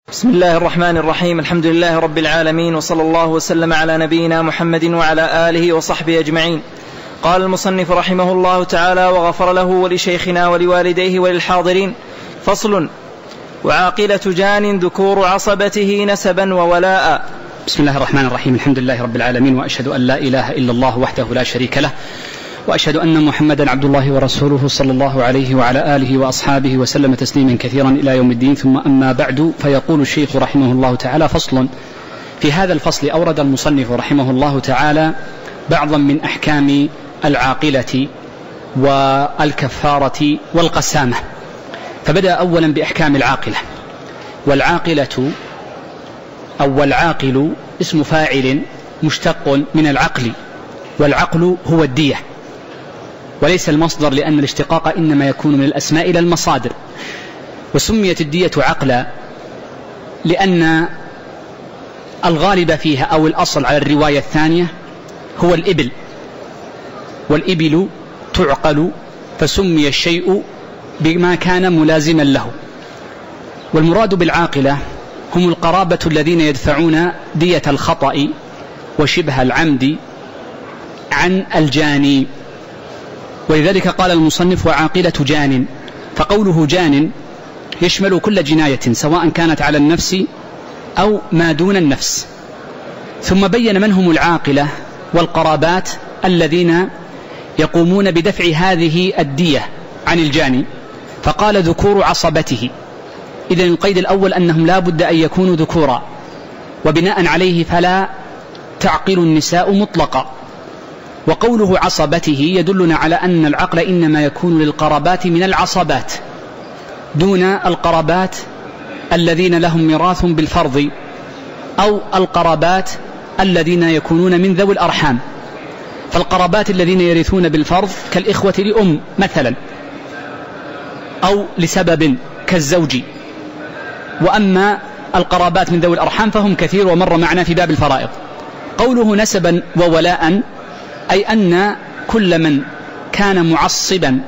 بسم الله الرحمن الرحيم. الحمد لله رب العالمين، وصلى الله وسلم على نبينا محمد وعلى آله وصحبه أجمعين. قال المصنف رحمه الله تعالى وغفر له ولشيخنا ولوالديه وللحاضرين. فصل: وعاقلة جان ذكور عصبته نسبا وولاء. بسم الله الرحمن الرحيم. الحمد لله رب العالمين، وأشهد أن لا إله إلا الله وحده لا شريك له، وأشهد أن محمدا عبد الله ورسوله صلى الله عليه وعلى آله وأصحابه وسلم تسليما كثيرا إلى يوم الدين. ثم أما بعد، فيقول الشيخ رحمه الله تعالى: فصل. في هذا الفصل أورد المصنف رحمه الله تعالى بعضا من أحكام العاقلة والكفارة والقسامة. فبدأ أولا بأحكام العاقلة. والعاقلة أو العاقل اسم فاعل مشتق من العقل، والعقل هو الدية وليس المصدر، لأن الاشتقاق إنما يكون من الأسماء إلى المصادر. وسميت الدية عقلا لأن الغالب فيها أو الأصل على الرواية الثانية هو الإبل، والإبل تعقل، فسمي الشيء بما كان ملازما له. والمراد بالعاقلة هم القرابة الذين يدفعون دية الخطأ وشبه العمد عن الجاني. ولذلك قال المصنف: وعاقلة جان. فقوله جان يشمل كل جناية سواء كانت على النفس أو ما دون النفس. ثم بين من هم العاقلة والقرابات الذين يقومون بدفع هذه الدية عن الجاني، فقال: ذكور عصبته. إذن القيد الأول أنهم لا بد أن يكونوا ذكورا، وبناء عليه فلا تعقل النساء مطلقا. وقوله عصبته يدلنا على أن العقل إنما يكون للقرابات من العصبات دون القرابات الذين لهم ميراث بالفرض، أو القرابات الذين يكونون من ذوي الأرحام. فالقرابات الذين يرثون بالفرض كالإخوة لأم مثلا، أو لسبب كالزوج. وأما القرابات من ذوي الأرحام فهم كثير، ومر معنا في باب الفرائض. قوله نسبا وولاء أي أن كل من كان معصبا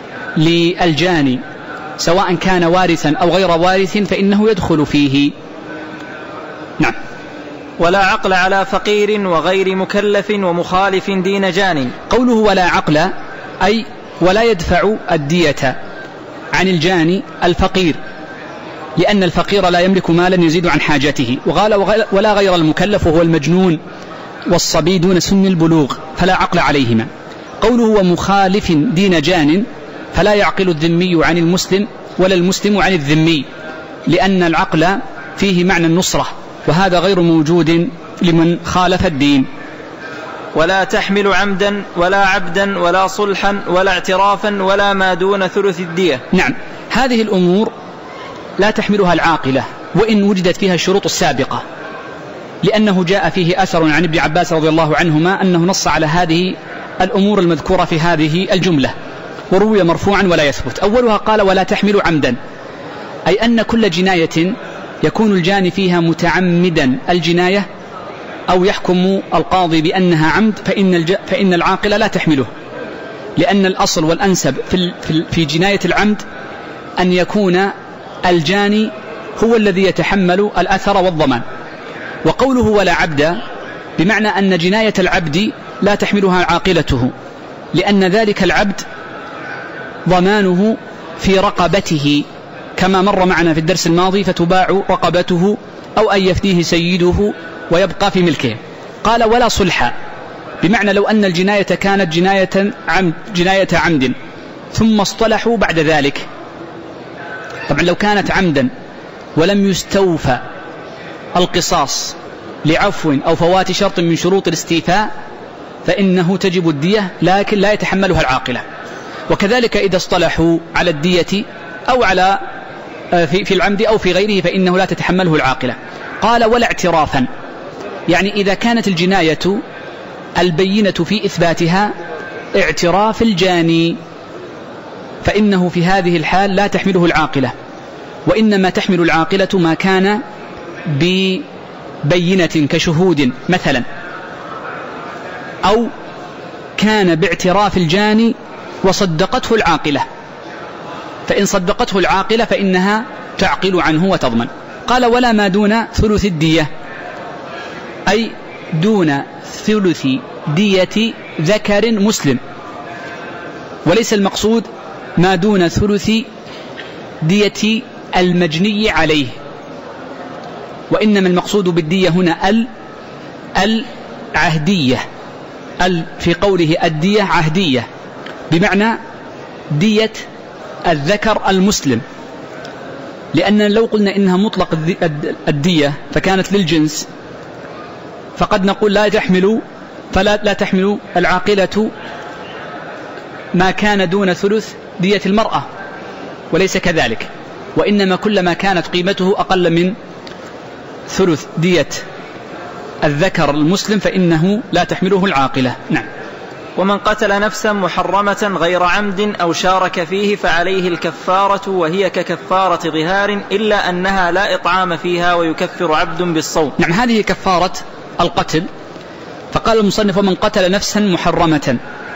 للجاني سواء كان وارثا أو غير وارث فإنه يدخل فيه. نعم. ولا عقل على فقير وغير مكلف ومخالف دين جان. قوله ولا عقل أي ولا يدفع الدية عن الجاني الفقير، لأن الفقير لا يملك مالا يزيد عن حاجته. وقال ولا غير المكلف وهو المجنون والصبي دون سن البلوغ، فلا عقل عليهما. قوله ومخالف دين جان فلا يعقل الذمي عن المسلم ولا المسلم عن الذمي، لأن العقل فيه معنى النصرة، وهذا غير موجود لمن خالف الدين. ولا تحمل عمدا ولا عبدا ولا صلحا ولا اعترافا ولا ما دون ثلث الدية. نعم، هذه الأمور لا تحملها العاقلة وإن وجدت فيها الشروط السابقة، لأنه جاء فيه أثر عن ابن عباس رضي الله عنهما أنه نص على هذه الأمور المذكورة في هذه الجملة، وروي مرفوعا ولا يثبت. أولها قال ولا تحمل عمدا، أي أن كل جناية يكون الجاني فيها متعمدا الجناية أو يحكم القاضي بأنها عمد فإن العاقلة لا تحمله، لأن الأصل والأنسب في جناية العمد أن يكون الجاني هو الذي يتحمل الأثر والضمان. وقوله ولا عبد بمعنى أن جناية العبد لا تحملها عاقلته، لأن ذلك العبد ضمانه في رقبته كما مر معنا في الدرس الماضي، فتباع رقبته أو أن يفديه سيده ويبقى في ملكه. قال ولا صلح بمعنى لو أن الجناية كانت جناية عمد ثم اصطلحوا بعد ذلك. طبعا لو كانت عمدا ولم يستوفى القصاص لعفو أو فوات شرط من شروط الاستيفاء فإنه تجب الدية، لكن لا يتحملها العاقلة. وكذلك إذا اصطلحوا على الدية أو على في العمد أو في غيره فإنه لا تتحمله العاقلة. قال ولا اعترافا، يعني إذا كانت الجناية البينة في إثباتها اعتراف الجاني فإنه في هذه الحال لا تحمله العاقلة، وإنما تحمل العاقلة ما كان ببينة كشهود مثلا، أو كان باعتراف الجاني وصدقته العاقلة، فإن صدقته العاقلة فإنها تعقل عنه وتضمن. قال ولا ما دون ثلث الدية، أي دون ثلث دية ذكر مسلم، وليس المقصود ما دون ثلث دية المجني عليه، وإنما المقصود بالدية هنا العهدية، في قوله الدية عهدية بمعنى دية الذكر المسلم، لأن لو قلنا إنها مطلق الدية فكانت للجنس فقد نقول لا تحمل العاقلة ما كان دون ثلث دية المرأة، وليس كذلك، وإنما كلما كانت قيمته أقل من ثلث دية الذكر المسلم فإنه لا تحمله العاقلة. نعم. ومن قتل نفسا محرمة غير عمد أو شارك فيه فعليه الكفارة، وهي ككفارة ظهار إلا أنها لا إطعام فيها ويكفر عبد بالصوم. نعم، هذه كفارة القتل. فقال المصنف ومن قتل نفسا محرمة،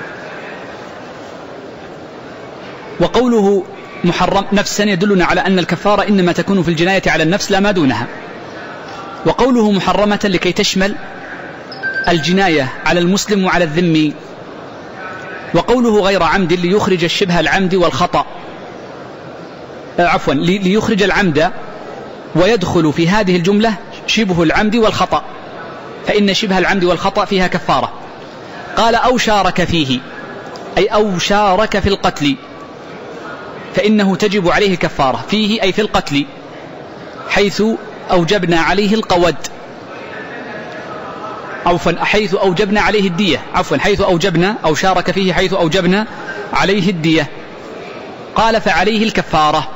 وقوله محرم نفسا يدلنا على أن الكفارة إنما تكون في الجناية على النفس لا ما دونها، وقوله محرمة لكي تشمل الجناية على المسلم وعلى الذمي، وقوله غير عمد ليخرج الشبه العمد والخطأ، ليخرج العمد، ويدخل في هذه الجملة شبه العمد والخطأ، فإن شبه العمد والخطأ فيها كفارة. قال أو شارك فيه، أي أو شارك في القتل، فإنه تجب عليه كفارة فيه أي في القتل، حيث أوجبنا عليه القود، حيث أوجبنا عليه الدية، حيث أوجبنا أو شارك فيه حيث أوجبنا عليه الدية. قال فعليه الكفارة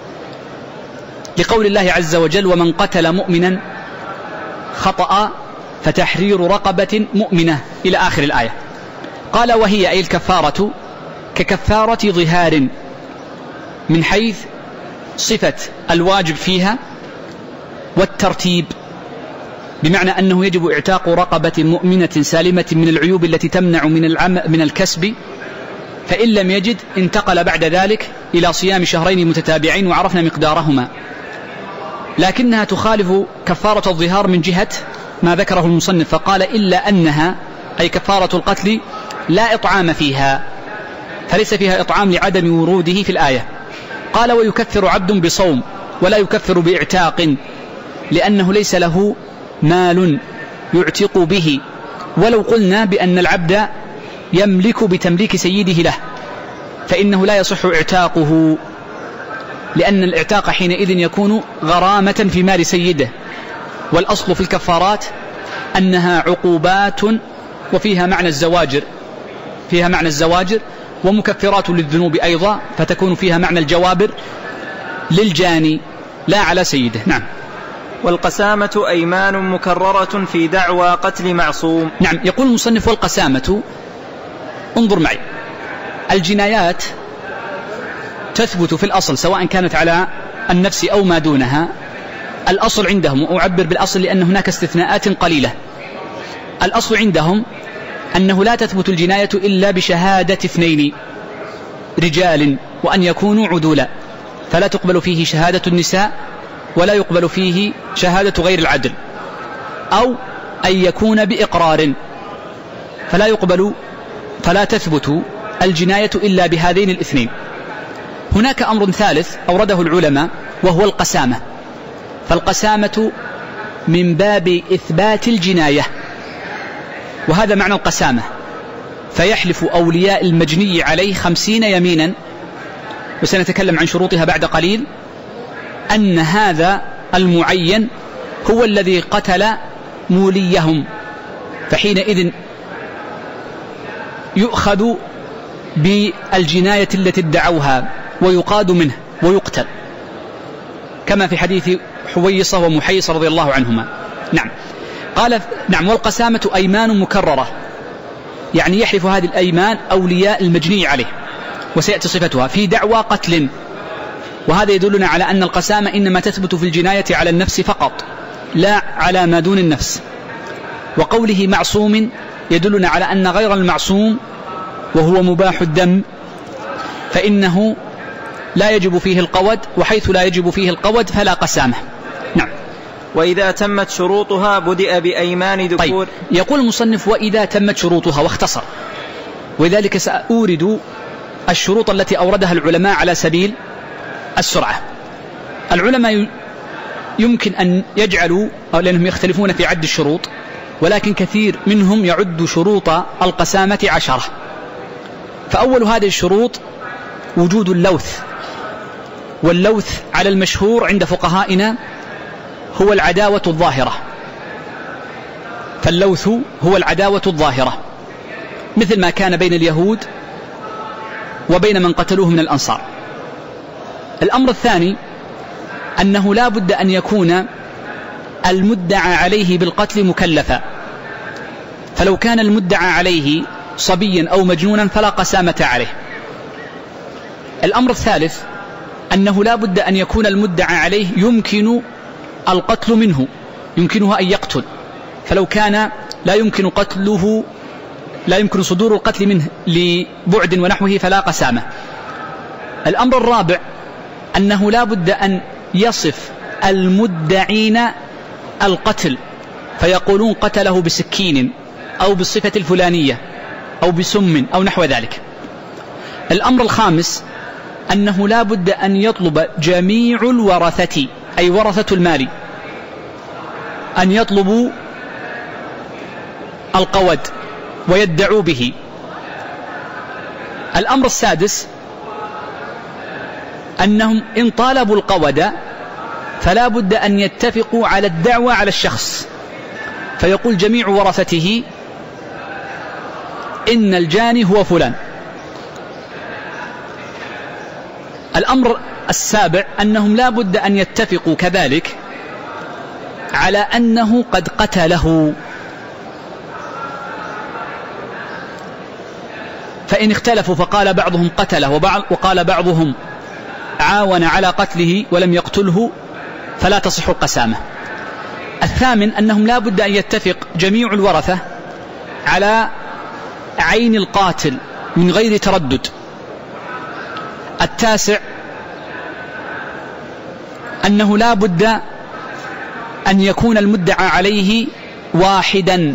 لقول الله عز وجل ومن قتل مؤمنا خطأ فتحرير رقبة مؤمنة إلى آخر الآية. قال وهي أي الكفارة ككفارة ظهار، من حيث صفة الواجب فيها والترتيب، بمعنى أنه يجب اعتاق رقبة مؤمنة سالمة من العيوب التي تمنع من الكسب، فإن لم يجد انتقل بعد ذلك إلى صيام شهرين متتابعين وعرفنا مقدارهما، لكنها تخالف كفارة الظهار من جهة ما ذكره المصنف، فقال إلا أنها أي كفارة القتل لا إطعام فيها، فليس فيها إطعام لعدم وروده في الآية. قال ويكفر عبد بصوم، ولا يكفر باعتاق، لأنه ليس له مال يعتق به، ولو قلنا بأن العبد يملك بتمليك سيده له فإنه لا يصح اعتاقه، لأن الاعتاق حينئذ يكون غرامة في مال سيده، والأصل في الكفارات أنها عقوبات وفيها معنى الزواجر، ومكفرات للذنوب أيضا، فتكون فيها معنى الجوابر للجاني لا على سيده. نعم. والقسامة أيمان مكررة في دعوى قتل معصوم. نعم، يقول المصنف والقسامة، انظر معي، الجنايات تثبت في الأصل سواء كانت على النفس أو ما دونها. الأصل عندهم، وأعبر بالأصل لأن هناك استثناءات قليلة، الأصل عندهم أنه لا تثبت الجناية إلا بشهادة 2 رجال وأن يكونوا عدولا، فلا تقبل فيه شهادة النساء ولا يقبل فيه شهادة غير العدل، أو أن يكون بإقرار، فلا تثبت الجناية إلا بهذين الاثنين. هناك أمر ثالث أورده العلماء وهو القسامة، فالقسامة من باب إثبات الجناية، وهذا معنى القسامة، فيحلف أولياء المجني عليه 50 يمينا، وسنتكلم عن شروطها بعد قليل، أن هذا المعين هو الذي قتل موليهم، فحينئذ يؤخذ بالجناية التي ادعوها ويقاد منه ويقتل، كما في حديث حويصة ومحيص رضي الله عنهما. نعم. قال نعم، والقسامة أيمان مكررة، يعني يحلف هذه الأيمان أولياء المجني عليه، وسيأتي صفتها في دعوى قتل، وهذا يدلنا على أن القسامة إنما تثبت في الجناية على النفس فقط لا على ما دون النفس. وقوله معصوم يدلنا على أن غير المعصوم وهو مباح الدم فإنه لا يجب فيه القود، وحيث لا يجب فيه القود فلا قسامة. نعم. وإذا تمت شروطها بدأ بأيمان ذكور. طيب، يقول المصنف وإذا تمت شروطها واختصر، ولذلك سأورد الشروط التي أوردها العلماء على سبيل السرعة. العلماء يمكن أن يجعلوا، لأنهم يختلفون في عد الشروط، ولكن كثير منهم يعد شروط القسامة 10. فأول هذه الشروط وجود اللوث، واللوث على المشهور عند فقهائنا هو العداوة الظاهرة، فاللوث هو العداوة الظاهرة، مثل ما كان بين اليهود وبين من قتلوه من الأنصار. الأمر الثاني أنه لا بد أن يكون المدعى عليه بالقتل مكلفا، فلو كان المدعى عليه صبيا أو مجنونا فلا قسامة عليه. الأمر الثالث أنه لا بد أن يكون المدعى عليه يمكن القتل منه، يمكنه أن يقتل، فلو كان لا يمكن قتله، لا يمكن صدور القتل منه لبعد ونحوه فلا قسامة. الأمر الرابع أنه لا بد أن يصف المدعين القتل فيقولون قتله بسكين أو بالصفة الفلانية أو بسم أو نحو ذلك. الأمر الخامس أنه لا بد أن يطلب جميع الورثة، أي ورثة المال، أن يطلبوا القود ويدعوا به. الأمر السادس أنهم إن طالبوا القود فلا بد أن يتفقوا على الدعوة على الشخص، فيقول جميع ورثته إن الجاني هو فلان. الأمر السابع أنهم لا بد أن يتفقوا كذلك على أنه قد قتله، فإن اختلفوا فقال بعضهم قتله وقال بعضهم عاون على قتله ولم يقتله فلا تصح القسامة. الثامن أنهم لا بد أن يتفق جميع الورثة على عين القاتل من غير تردد. التاسع أنه لا بد أن يكون المدعى عليه واحدا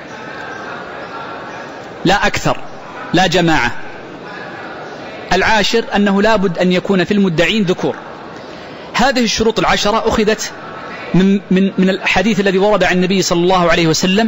لا أكثر، لا جماعة. العاشر أنه لا بد أن يكون في المدعين ذكور. هذه الشروط 10 أخذت من الحديث الذي ورد عن النبي صلى الله عليه وسلم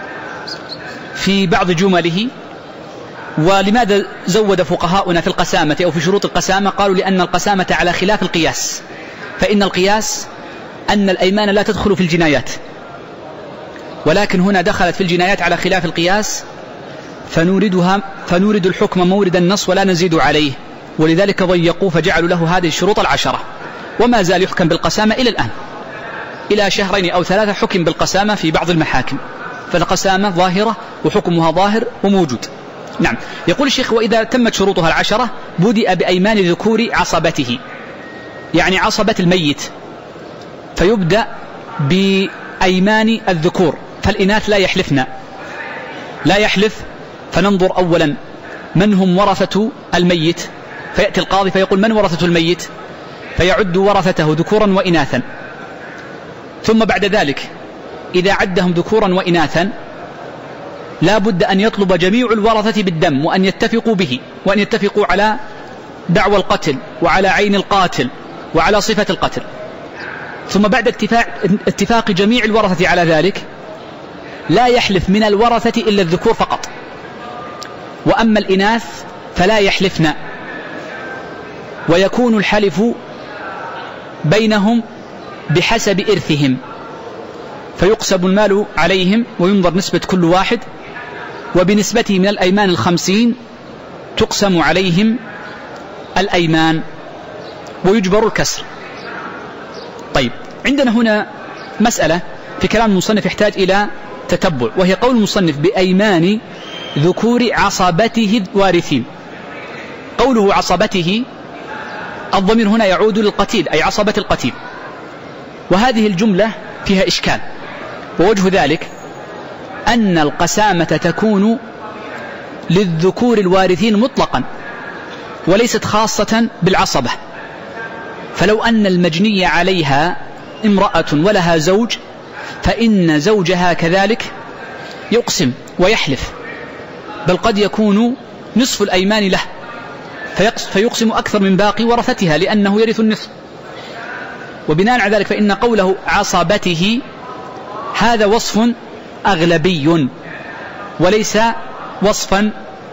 في بعض جمله. ولماذا زود فقهاؤنا في القسامة أو في شروط القسامة؟ قالوا لأن القسامة على خلاف القياس، فإن القياس أن الأيمان لا تدخل في الجنايات، ولكن هنا دخلت في الجنايات على خلاف القياس، فنورد الحكم مورد النص ولا نزيد عليه، ولذلك ضيقوا فجعلوا له هذه الشروط 10. وما زال يحكم بالقسامة إلى الآن، إلى 2 أو 3 حكم بالقسامة في بعض المحاكم، فالقسامة ظاهرة وحكمها ظاهر وموجود. نعم. يقول الشيخ وإذا تمت شروطها 10 بدأ بأيمان ذكور عصبته، يعني عصبة الميت، فيبدأ بأيمان الذكور، فالإناث لا يحلفن، لا يحلف، فننظر أولا من هم ورثة الميت، فيأتي القاضي فيقول من ورثة الميت، فيعد ورثته ذكورا وإناثا، ثم بعد ذلك إذا عدهم ذكورا وإناثا لا بد أن يطلب جميع الورثة بالدم وأن يتفقوا به، وأن يتفقوا على دعوى القتل وعلى عين القاتل وعلى صفة القتل. ثم بعد اتفاق جميع الورثة على ذلك لا يحلف من الورثة إلا الذكور فقط، وأما الإناث فلا يحلفن، ويكون الحلف بينهم بحسب إرثهم، فيقسم المال عليهم وينظر نسبة كل واحد، وبنسبته من الأيمان 50 تقسم عليهم الأيمان ويجبر الكسر. طيب، عندنا هنا مسألة في كلام المصنف يحتاج إلى تتبع، وهي قول المصنف بأيمان ذكور عصبته الوارثين. قوله عصبته الضمير هنا يعود للقتيل، أي عصبة القتيل، وهذه الجملة فيها إشكال، ووجه ذلك أن القسامة تكون للذكور الوارثين مطلقا وليست خاصة بالعصبة، فلو أن المجني عليها امرأة ولها زوج فإن زوجها كذلك يقسم ويحلف، بل قد يكون نصف الأيمان له فيقسم أكثر من باقي ورثتها لأنه يرث النصف. وبناء على ذلك فإن قوله عصبته هذا وصف أغلبي وليس وصفا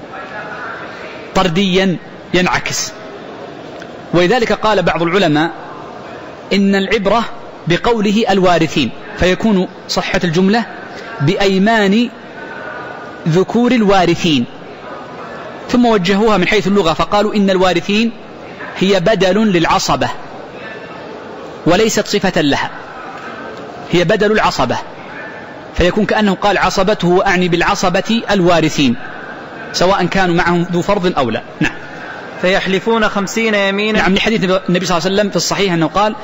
طرديا ينعكس. ولذلك قال بعض العلماء إن العبرة بقوله الوارثين، فيكون صحة الجملة بأيمان ذكور الوارثين، ثم وجهوها من حيث اللغة فقالوا إن الوارثين هي بدل للعصبة وليست صفة لها، هي بدل العصبة، فيكون كأنه قال عصبته وأعني بالعصبة الوارثين سواء كانوا معهم ذو فرض أو لا. نعم. فيحلفون 50 يمينا. نعم، لحديث النبي صلى الله عليه وسلم في الصحيح أنه قال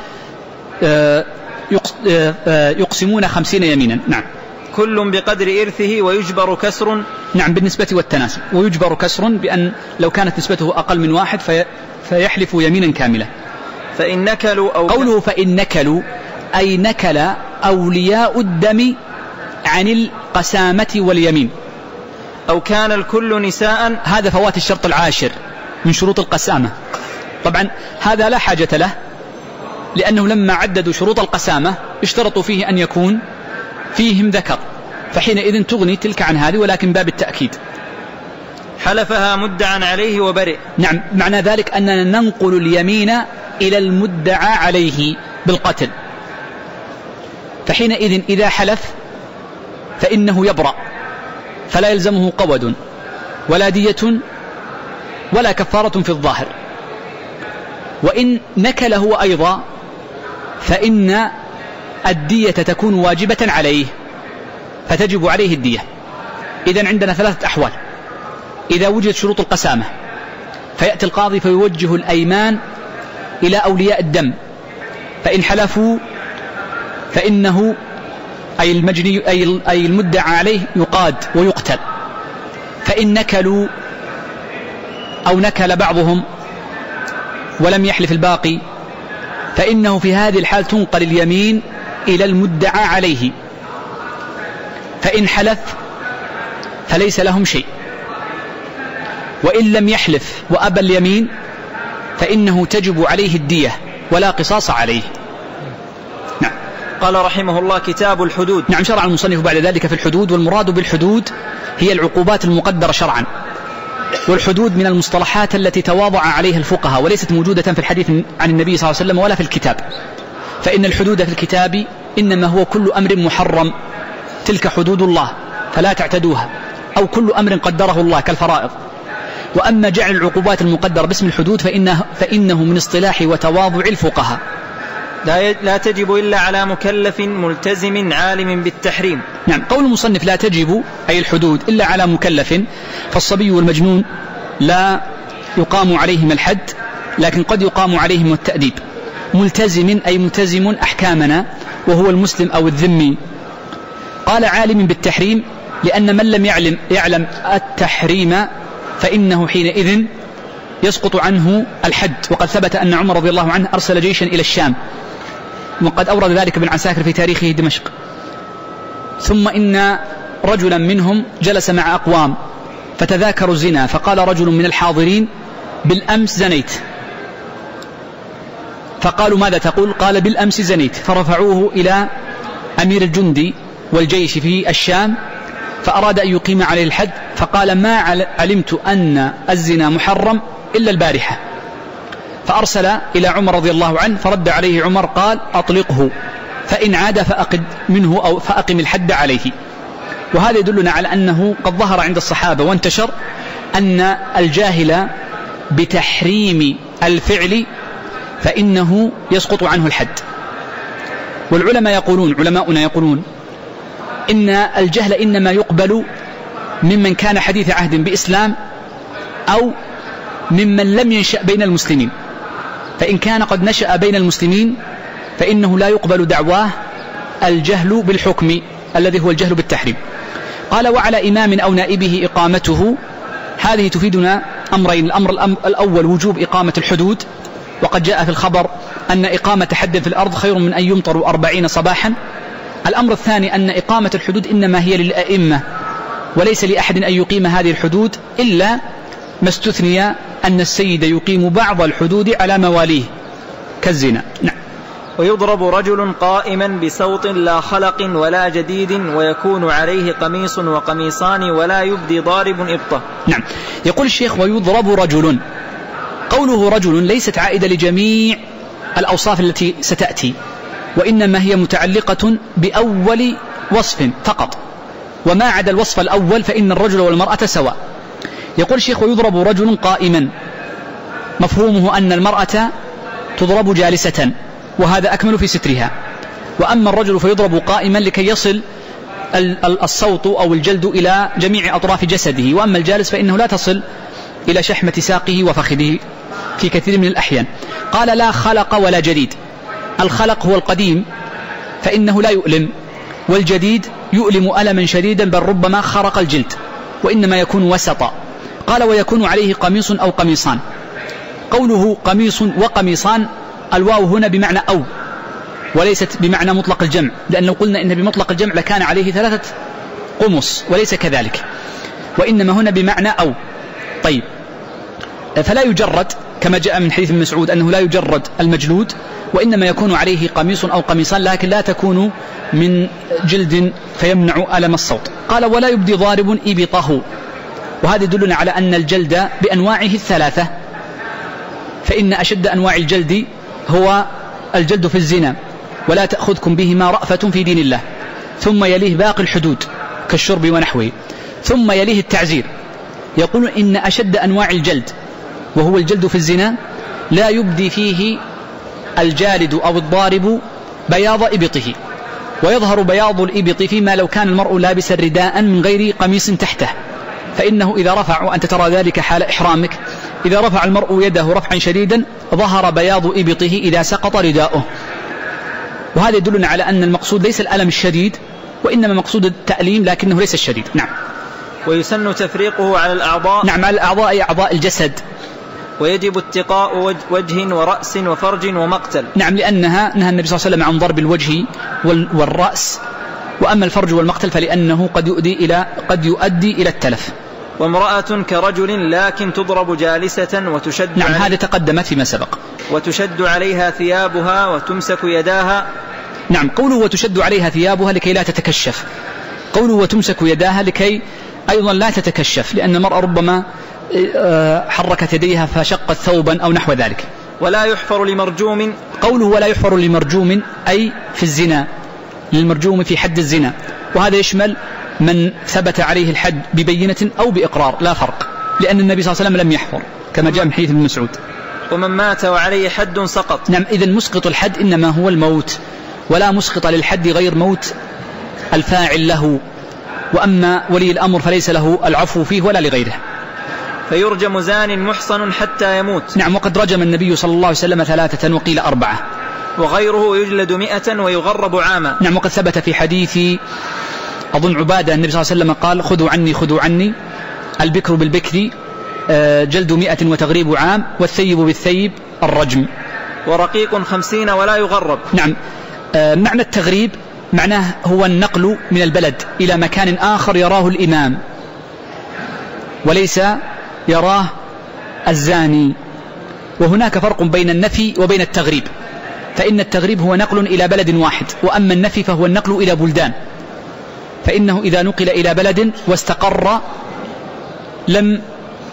يقسمون 50 يمينا. نعم. كل بقدر إرثه ويجبر كسر. نعم، بالنسبة والتناسب، ويجبر كسر بأن لو كانت نسبته أقل من واحد فيحلف يمينا كاملة. فإن نكلوا أو قوله فإن نكلوا أي نكل أولياء الدم عن القسامة واليمين، أو كان الكل نساء. هذا فوات الشرط العاشر من شروط القسامة. طبعا هذا لا حاجة له، لأنه لما عددوا شروط القسامة اشترطوا فيه أن يكون فيهم ذكر، فحينئذ تغني تلك عن هذه، ولكن باب التأكيد. حلفها مدعا عليه وبرئ. نعم، معنى ذلك أننا ننقل اليمين إلى المدعى عليه بالقتل، فحينئذ إذا حلف فإنه يبرأ، فلا يلزمه قود ولا دية ولا كفارة في الظاهر. وإن نكل هو أيضا فإن الدية تكون واجبة عليه فتجب عليه الدية. إذن عندنا 3 أحوال. إذا وجدت شروط القسامة فيأتي القاضي فيوجه الأيمان إلى أولياء الدم، فإن حلفوا فإنه أي المجني أي المدعى عليه يقاد ويقتل. فإن نكلوا أو نكل بعضهم ولم يحلف الباقي فإنه في هذه الحال تنقل اليمين إلى المدعى عليه، فإن حلف فليس لهم شيء، وإن لم يحلف وأبى اليمين فإنه تجب عليه الدية ولا قصاص عليه. نعم. قال رحمه الله كتاب الحدود. نعم، شرع المصنف بعد ذلك في الحدود، والمراد بالحدود هي العقوبات المقدرة شرعا، والحدود من المصطلحات التي تواضع عليها الفقهاء وليست موجودة في الحديث عن النبي صلى الله عليه وسلم ولا في الكتاب. فإن الحدود في الكتاب إنما هو كل أمر محرم، تلك حدود الله فلا تعتدوها، أو كل أمر قدره الله كالفرائض. وأما جعل العقوبات المقدرة باسم الحدود فإنه من اصطلاح وتواضع الفقهاء. لا تجب إلا على مكلف ملتزم عالم بالتحريم. نعم، قول المصنف لا تجب أي الحدود إلا على مكلف، فالصبي والمجنون لا يقام عليهم الحد، لكن قد يقام عليهم التأديب. ملتزم أي ملتزم أحكامنا وهو المسلم أو الذمي. قال عالم بالتحريم لأن من لم يعلم التحريم فإنه حينئذ يسقط عنه الحد. وقد ثبت أن عمر رضي الله عنه أرسل جيشا إلى الشام، وقد أورد ذلك ابن عساكر في تاريخه دمشق. ثم إن رجلا منهم جلس مع أقوام فتذاكروا الزنا، فقال رجل من الحاضرين بالأمس زنيت، فقالوا ماذا تقول؟ قال بالأمس زنيت، فرفعوه إلى أمير الجندي والجيش في الشام فأراد أن يقيم عليه الحد، فقال ما علمت أن الزنا محرم إلا البارحة. فأرسل إلى عمر رضي الله عنه فرد عليه عمر قال أطلقه، فإن عاد فأقد منه أو فأقم الحد عليه. وهذا يدلنا على أنه قد ظهر عند الصحابة وانتشر أن الجاهل بتحريم الفعل فإنه يسقط عنه الحد. والعلماء يقولون، علماؤنا يقولون إن الجهل إنما يقبل ممن كان حديث عهد بإسلام أو ممن لم ينشأ بين المسلمين. فإن كان قد نشأ بين المسلمين فإنه لا يقبل دعواه الجهل بالحكم الذي هو الجهل بالتحريم. قال وعلى إمام أو نائبه إقامته. هذه تفيدنا أمرين. الأمر الأول وجوب إقامة الحدود، وقد جاء في الخبر أن إقامة حد في الأرض خير من أن يمطروا 40 صباحا. الأمر الثاني أن إقامة الحدود إنما هي للأئمة، وليس لأحد أن يقيم هذه الحدود إلا ما استثني أن السيد يقيم بعض الحدود على مواليه كالزنا. نعم. ويضرب رجل قائما بسوط لا خلق ولا جديد ويكون عليه قميص وقميصان ولا يبدي ضارب إبطة. نعم. يقول الشيخ ويضرب رجل. قوله رجل ليست عائدة لجميع الأوصاف التي ستأتي، وإنما هي متعلقة بأول وصف فقط، وما عدا الوصف الأول فإن الرجل والمرأة سواء. يقول الشيخ ويضرب رجل قائما، مفهومه أن المرأة تضرب جالسة وهذا أكمل في سترها، وأما الرجل فيضرب قائما لكي يصل الصوت أو الجلد إلى جميع أطراف جسده، وأما الجالس فإنه لا تصل إلى شحمة ساقه وفخذه في كثير من الأحيان. قال لا خلق ولا جديد. الخلق هو القديم فإنه لا يؤلم، والجديد يؤلم ألما شديدا بل ربما خرق الجلد، وإنما يكون وسطا. قال ويكون عليه قميص أو قميصان. قوله قميص وقميصان الواو هنا بمعنى أو، وليست بمعنى مطلق الجمع، لأن لو قلنا إن بمطلق الجمع لكان عليه 3 قمص، وليس كذلك، وإنما هنا بمعنى أو. طيب، فلا يجرد كما جاء من حديث ابن مسعود أنه لا يجرد المجلود، وإنما يكون عليه قميص أو قميصان، لكن لا تكون من جلد فيمنع ألم الصوت. قال ولا يبدي ضارب إبطه. وهذا يدلنا على أن الجلد بأنواعه 3، فإن أشد أنواع الجلد هو الجلد في الزنا، ولا تأخذكم بهما رأفة في دين الله، ثم يليه باقي الحدود كالشرب ونحوه، ثم يليه التعزير. يقول إن أشد أنواع الجلد وهو الجلد في الزنا لا يبدي فيه الجالد أو الضارب بياض إبطه، ويظهر بياض الإبط فيما لو كان المرء لابسا رداء من غير قميص تحته، فإنه إذا رفع، وأنت ترى ذلك حال إحرامك، إذا رفع المرء يده رفعا شديدا ظهر بياض إبطه إذا سقط رداؤه. وهذا يدلنا على أن المقصود ليس الألم الشديد، وإنما مقصود التأليم لكنه ليس الشديد. نعم. ويسن تفريقه على الأعضاء. نعم، على الأعضاء أي أعضاء الجسد. ويجب اتقاء وجه ورأس وفرج ومقتل. نعم، لأنها نهى النبي صلى الله عليه وسلم عن ضرب الوجه والرأس، وأما الفرج والمقتل فلأنه قد يؤدي إلى التلف. وامرأة كرجل لكن تضرب جالسة وتشد. نعم، هذا تقدمت فيما سبق. وتشد عليها ثيابها وتمسك يداها. نعم، قوله وتشد عليها ثيابها لكي لا تتكشف. قوله وتمسك يداها لكي أيضا لا تتكشف، لأن المرأة ربما حركت يديها فشقت ثوبا أو نحو ذلك. ولا يحفر لمرجوم. قوله ولا يحفر لمرجوم أي في الزنا، للمرجوم في حد الزنا، وهذا يشمل من ثبت عليه الحد ببينة أو بإقرار، لا فرق، لأن النبي صلى الله عليه وسلم لم يحفر كما جاء من حديث ابن مسعود. ومن مات وعليه حد سقط. نعم، إذن مسقط الحد إنما هو الموت، ولا مسقط للحد غير موت الفاعل له، وأما ولي الأمر فليس له العفو فيه ولا لغيره. فيرجم زان محصن حتى يموت. نعم، وقد رجم النبي صلى الله عليه وسلم 3 وقيل 4. وغيره يجلد 100 ويغرب عاما. نعم، وقد ثبت في حديث أظن عبادة النبي صلى الله عليه وسلم قال خذوا عني البكر بالبكر جلد 100 وتغريب عام، والثيب بالثيب الرجم. ورقيق 50 ولا يغرب. نعم، معنى التغريب معناه هو النقل من البلد إلى مكان آخر يراه الإمام، وليس يراه الزاني. وهناك فرق بين النفي وبين التغريب، فإن التغريب هو نقل إلى بلد واحد، وأما النفي فهو النقل إلى بلدان، فإنه إذا نقل إلى بلد واستقر لم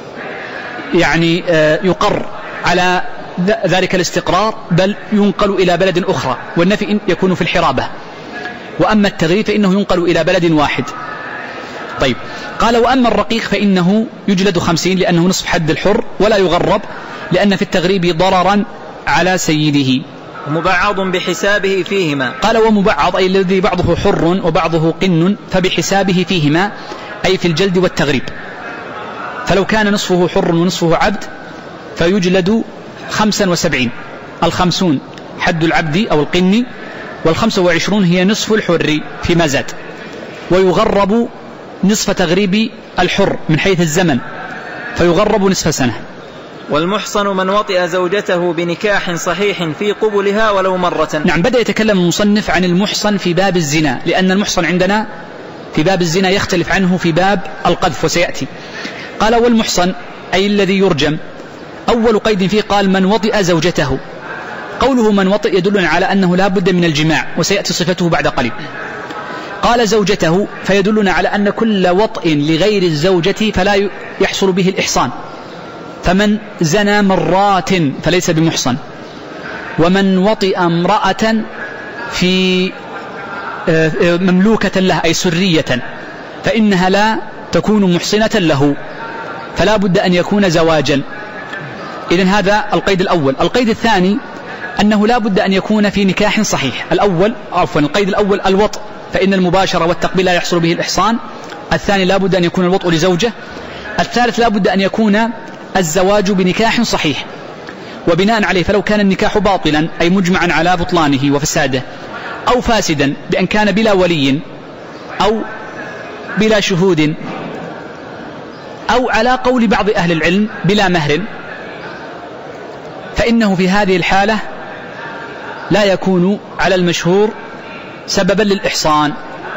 يقر على ذلك الاستقرار، بل ينقل إلى بلد أخرى، والنفي يكون في الحرابة. وأما التغريب فإنه ينقل إلى بلد واحد. طيب، قال وأما الرقيق فإنه يجلد 50 لأنه نصف حد الحر، ولا يغرب لأن في التغريب ضررا على سيده. مبعض بحسابه فيهما. قال ومبعض أي الذي بعضه حر وبعضه قن، فبحسابه فيهما أي في الجلد والتغريب. فلو كان نصفه حر ونصفه عبد فيجلد 75. 50 حد العبد أو القن، 25 هي نصف الحر فيما زاد. ويغرب نصف تغريب الحر من حيث الزمن، فيغرب نصف سنة. والمحصن من وطئ زوجته بنكاح صحيح في قبلها ولو مرة. نعم، بدأ يتكلم المصنف عن المحصن في باب الزنا، لأن المحصن عندنا في باب الزنا يختلف عنه في باب القذف وسيأتي. قال والمحصن أي الذي يرجم، أول قيد فيه قال من وطئ زوجته. قوله من وطئ يدلنا على أنه لا بد من الجماع، وسيأتي صفته بعد قليل. قال زوجته فيدلنا على أن كل وطئ لغير الزوجة فلا يحصل به الإحصان، فمن زنى مرات فليس بمحصن. ومن وطئ امرأة في مملوكة له أي سرية فإنها لا تكون محصنة له، فلا بد أن يكون زواجا. إذن هذا القيد الأول. القيد الثاني أنه لا بد أن يكون في نكاح صحيح. القيد الأول الوطء، فإن المباشرة والتقبيل لا يحصل به الإحصان. الثاني لا بد أن يكون الوطء لزوجة. الثالث لا بد أن يكون الزواج بنكاح صحيح. وبناء عليه فلو كان النكاح باطلا أي مجمعا على بطلانه وفساده، أو فاسدا بأن كان بلا ولي أو بلا شهود، أو على قول بعض أهل العلم بلا مهر، فإنه في هذه الحالة لا يكون على المشهور سببا للإحصان،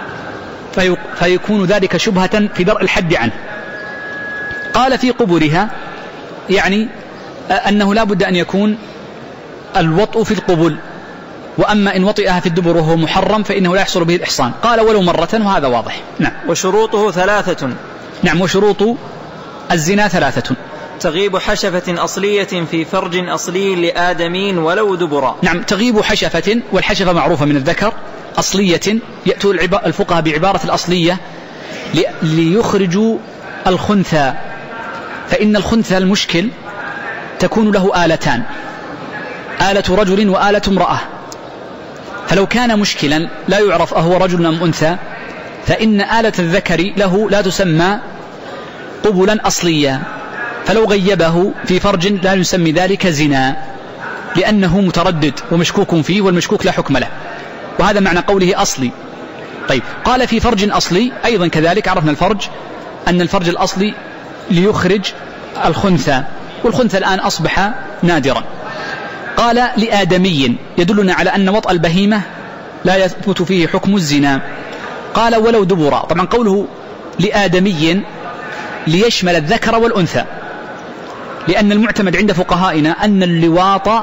فيكون ذلك شبهة في درء الحد عنه. قال في قبورها يعني أنه لا بد أن يكون الوطء في القبول، وأما إن وطئها في الدبر وهو محرم فإنه لا يحصل به الإحصان. قال ولو مرة، وهذا واضح. نعم. وشروطه ثلاثة. نعم، وشروط الزنا ثلاثة. تغيب حشفة أصلية في فرج أصلي لآدمين ولو دبرا. نعم، تغيب حشفة، والحشفة معروفة من الذكر، أصلية يأتوا الفقهاء بعبارة الأصلية ليخرجوا الخنثى، فإن الخنثى المشكل تكون له آلتان، آلة رجل وآلة امرأة، فلو كان مشكلا لا يعرف أهو رجل أم أنثى فإن آلة الذكر له لا تسمى قبلا أصليا، فلو غيبه في فرج لا يسمي ذلك زنا، لأنه متردد ومشكوك فيه، والمشكوك لا حكم له، وهذا معنى قوله أصلي. طيب، قال في فرج أصلي أيضا كذلك، عرفنا الفرج أن الفرج الأصلي ليخرج الخنثى، والخنثى الآن أصبح نادرا. قال لآدمي يدلنا على أن وطأ البهيمة لا يثبت فيه حكم الزنا. قال ولو دبرا، طبعا قوله لآدمي ليشمل الذكر والأنثى، لأن المعتمد عند فقهائنا أن اللواط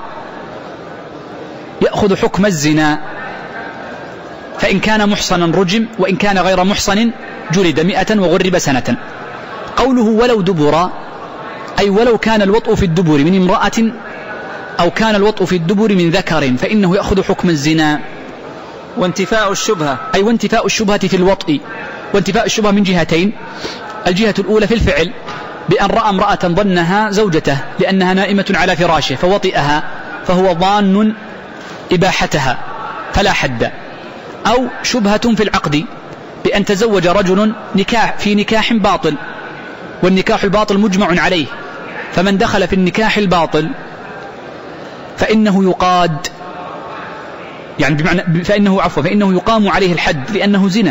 يأخذ حكم الزنا، فإن كان محصنا رجم، وإن كان غير محصن جلد 100 وغرب سنة. قوله ولو دبرا أي ولو كان الوطء في الدبر من امرأة أو كان الوطء في الدبر من ذكر فإنه يأخذ حكم الزنا. وانتفاء الشبهة أي وانتفاء الشبهة في الوطء، وانتفاء الشبهة من جهتين. الجهة الأولى في الفعل، بأن رأى امرأة ظنها زوجته لأنها نائمة على فراشه فوطئها فهو ظان إباحتها فلا حد. أو شبهة في العقد، بأن تزوج رجل في نكاح باطل، والنكاح الباطل مجمع عليه، فمن دخل في النكاح الباطل فإنه يقاد، يعني بمعنى فإنه يقام عليه الحد لأنه زنا.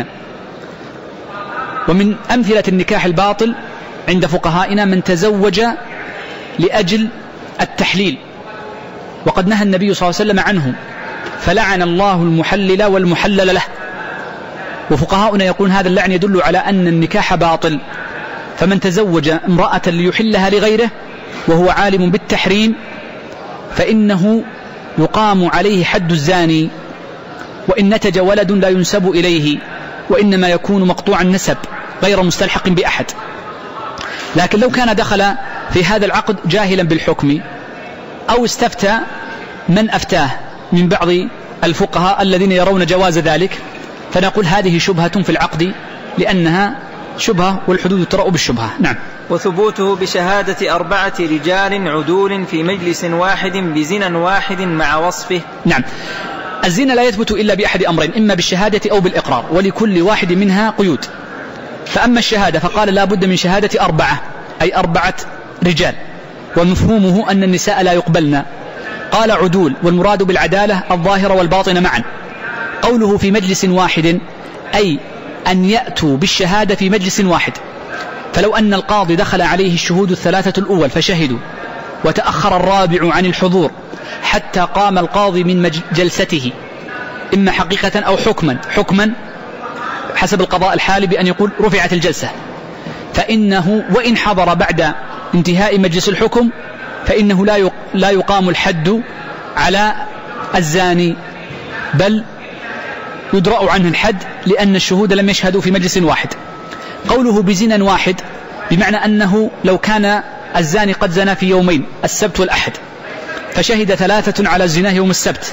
ومن أمثلة النكاح الباطل عند فقهائنا من تزوج لأجل التحليل، وقد نهى النبي صلى الله عليه وسلم عنه، فلعن الله المحلل والمحلل له. وفقهاؤنا يقول هذا اللعن يدل على أن النكاح باطل، فمن تزوج امرأة ليحلها لغيره وهو عالم بالتحريم فإنه يقام عليه حد الزاني، وإن نتج ولد لا ينسب إليه، وإنما يكون مقطوع النسب غير مستلحق بأحد. لكن لو كان دخل في هذا العقد جاهلا بالحكم، أو استفتى من أفتاه من بعض الفقهاء الذين يرون جواز ذلك، فنقول هذه شبهة في العقد، لأنها شبهة والحدود ترأى بالشبهة. نعم. وثبوته بشهادة 4 رجال عدول في مجلس واحد بزنا واحد مع وصفه. نعم، الزنا لا يثبت إلا بأحد أمرين، إما بالشهادة أو بالإقرار، ولكل واحد منها قيود. فأما الشهادة فقال لا بد من شهادة 4، أي 4 رجال، ومفهومه أن النساء لا يقبلن. قال عدول، والمراد بالعدالة الظاهرة والباطنة معا. قوله في مجلس واحد أي أن يأتوا بالشهادة في مجلس واحد، فلو أن القاضي دخل عليه الشهود 3 الأول فشهدوا، وتأخر الرابع عن الحضور حتى قام القاضي من جلسته، إما حقيقة أو حكما حسب القضاء الحالي بأن يقول رفعت الجلسة، فإنه وإن حضر بعد انتهاء مجلس الحكم فإنه لا يقام الحد على الزاني، بل يدرأ عنه الحد، لأن الشهود لم يشهدوا في مجلس واحد. قوله بزنا واحد بمعنى أنه لو كان الزاني قد زنا في يومين، السبت والأحد، فشهد 3 على زناه يوم السبت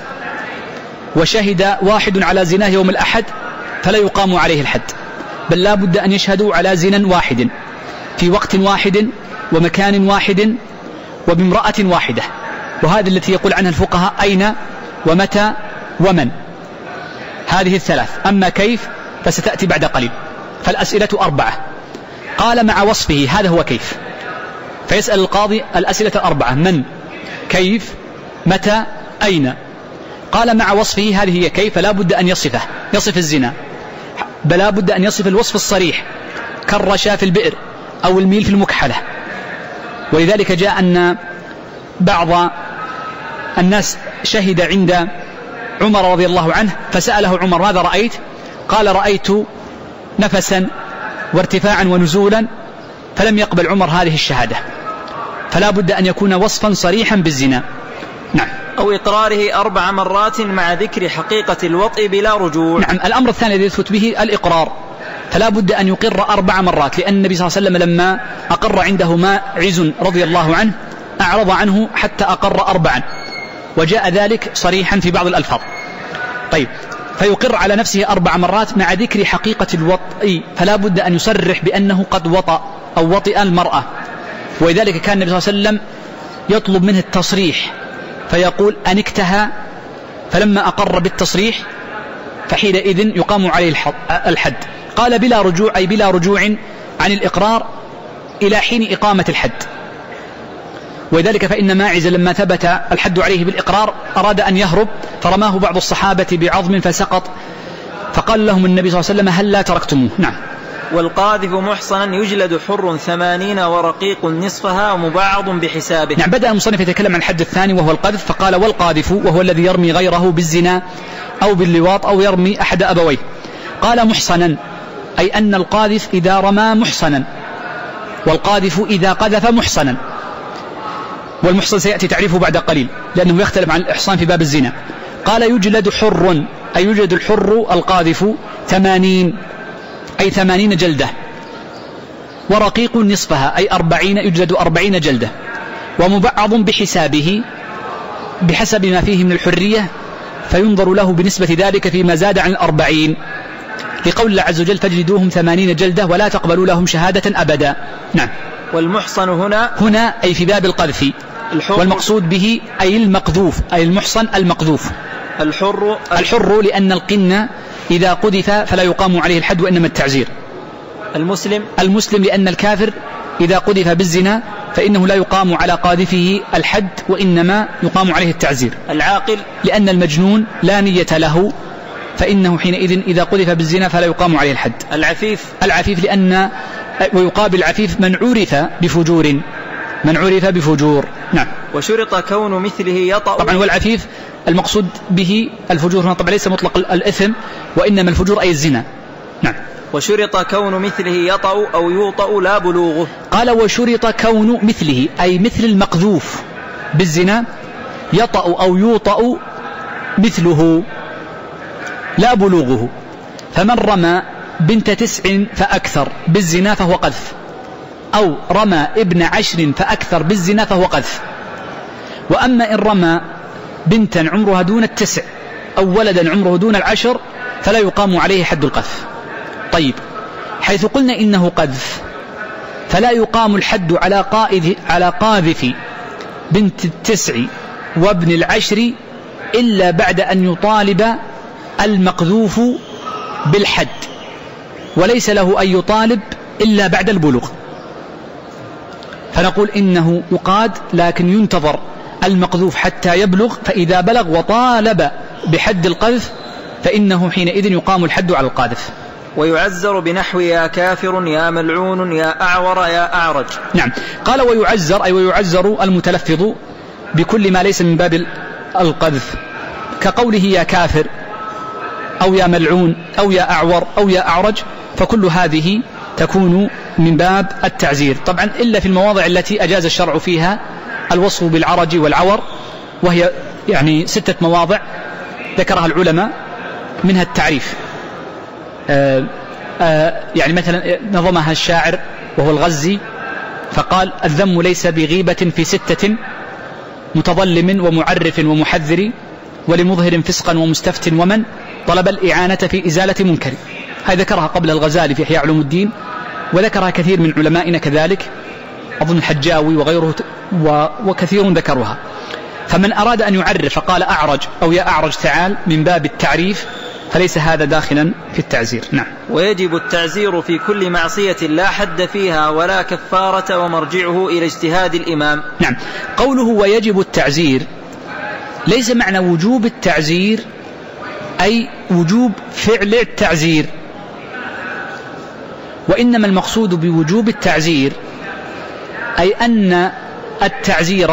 وشهد 1 على زناه يوم الأحد، فلا يقام عليه الحد، بل لا بد أن يشهدوا على زنا واحد في وقت واحد ومكان واحد وبامرأة واحدة. وهذه التي يقول عنها الفقهاء أين ومتى ومن، هذه الثلاث. أما كيف فستأتي بعد قليل. فالأسئلة 4. قال مع وصفه، هذا هو كيف، فيسأل القاضي الأسئلة 4: من، كيف، متى، أين. قال مع وصفه، هذه هي كيف، لا بد أن يصف الزنا، بل لا بد أن يصف الوصف الصريح كالرشا في البئر أو الميل في المكحلة. ولذلك جاء أن بعض الناس شهد عند عمر رضي الله عنه، فسأله عمر ماذا رأيت؟ قال رأيت نفسا وارتفاعا ونزولا، فلم يقبل عمر هذه الشهادة. فلا بد أن يكون وصفا صريحا بالزنا. نعم. أو إقراره 4 مرات مع ذكر حقيقة الوطء بلا رجوع. نعم. الأمر الثاني الذي يثبت به الإقرار، فلا بد أن يقر 4 مرات، لأن النبي صلى الله عليه وسلم لما أقر عنده ماعز رضي الله عنه أعرض عنه حتى أقر 4، وجاء ذلك صريحا في بعض الألفاظ. طيب، فيقر على نفسه 4 مرات مع ذكر حقيقة الوطء، فلا بد أن يصرح بأنه قد وطأ أو وطئ المرأة. ولذلك كان النبي صلى الله عليه وسلم يطلب منه التصريح، فيقول أنكتها، فلما أقر بالتصريح فحينئذ يقام عليه الحد. قال بلا رجوع، أي بلا رجوع عن الإقرار إلى حين إقامة الحد. ولذلك فإن ماعز لما ثبت الحد عليه بالإقرار أراد أن يهرب، فرماه بعض الصحابة بعظم فسقط، فقال لهم النبي صلى الله عليه وسلم هل لا تركتموه. نعم. والقاذف محصنا يجلد حر 80 ورقيق نصفها ومبعض بحسابه. نعم. بدأ المصنف يتكلم عن الحد الثاني وهو القذف، فقال والقاذف وهو الذي يرمي غيره بالزنا أو باللواط أو يرمي أحد أبويه. قال محصنا، أي أن القاذف إذا رمى محصنا، والقاذف إذا قذف محصنا. والمحصن سيأتي تعريفه بعد قليل لأنه يختلف عن الإحصان في باب الزنا. قال يجلد حر، أي يجلد الحر القاذف 80، أي 80 جلدة، ورقيق نصفها، أي 40، يجلد 40 جلدة، ومبعض بحسابه، بحسب ما فيه من الحرية، فينظر له بنسبة ذلك فيما زاد عن 40، لقول الله عز وجل فاجلدوهم 80 جلدة ولا تقبلوا لهم شهادة أبدا. نعم. والمحصن هنا أي في باب القذف، والمقصود به أي المقذوف، أي المحصن المقذوف. الحر لأن القن إذا قذف فلا يقام عليه الحد وإنما التعزير. المسلم لأن الكافر إذا قذف بالزنا فإنه لا يقام على قاذفه الحد وإنما يقام عليه التعزير. العاقل لأن المجنون لا نية له، فإنه حينئذ إذا قذف بالزنا فلا يقام عليه الحد. العفيف لأن ويقابل العفيف من عرف بفجور. نعم. وشرط كون مثله يطأ. طبعا والعفيف المقصود به الفجور هنا طبعا ليس مطلق الإثم، وإنما الفجور أي الزنا. نعم. وشرط كون مثله يطأ أو يوطأ لا بلوغه. قال وشرط كون مثله، أي مثل المقذوف بالزنا، يطأ أو يوطأ مثله لا بلوغه. فمن رمى بنت 9 فأكثر بالزنا فهو قذف، أو رمى ابن 10 فأكثر بالزنا فهو قذف. وأما إن رمى بنتا عمرها دون 9 أو ولدا عمره دون 10 فلا يقام عليه حد القذف. طيب، حيث قلنا إنه قذف فلا يقام الحد على قاذف بنت 9 وابن 10 إلا بعد أن يطالب المقذوف بالحد، وليس له أن يطالب إلا بعد البلوغ. فنقول إنه يقاد، لكن ينتظر المقذوف حتى يبلغ، فإذا بلغ وطالب بحد القذف فإنه حينئذ يقام الحد على القاذف. ويعزر بنحو يا كافر يا ملعون يا أعور يا أعرج. نعم. قال ويعزر أي ويعزر المتلفظ بكل ما ليس من باب القذف، كقوله يا كافر أو يا ملعون أو يا أعور أو يا أعرج، فكل هذه تكون من باب التعزير، طبعا إلا في المواضع التي أجاز الشرع فيها الوصف بالعرج والعور، وهي يعني 6 مواضع ذكرها العلماء، منها التعريف. يعني مثلا نظمها الشاعر وهو الغزي فقال: الذم ليس بغيبة في 6 متظلم ومعرف ومحذر ولمظهر فسقا ومستفت ومن طلب الإعانة في إزالة منكر. هذا ذكرها قبل الغزالي في إحياء علوم الدين، وذكرها كثير من علمائنا كذلك، أظن الحجاوي وغيره وكثير ذكروها. فمن أراد أن يعرف قال أعرج أو يا أعرج تعال من باب التعريف، فليس هذا داخلا في التعزير. نعم. ويجب التعزير في كل معصية لا حد فيها ولا كفارة ومرجعه إلى اجتهاد الإمام. نعم. قوله ويجب التعزير ليس معنى وجوب التعزير أي وجوب فعل التعزير، وإنما المقصود بوجوب التعزير أي أن التعزير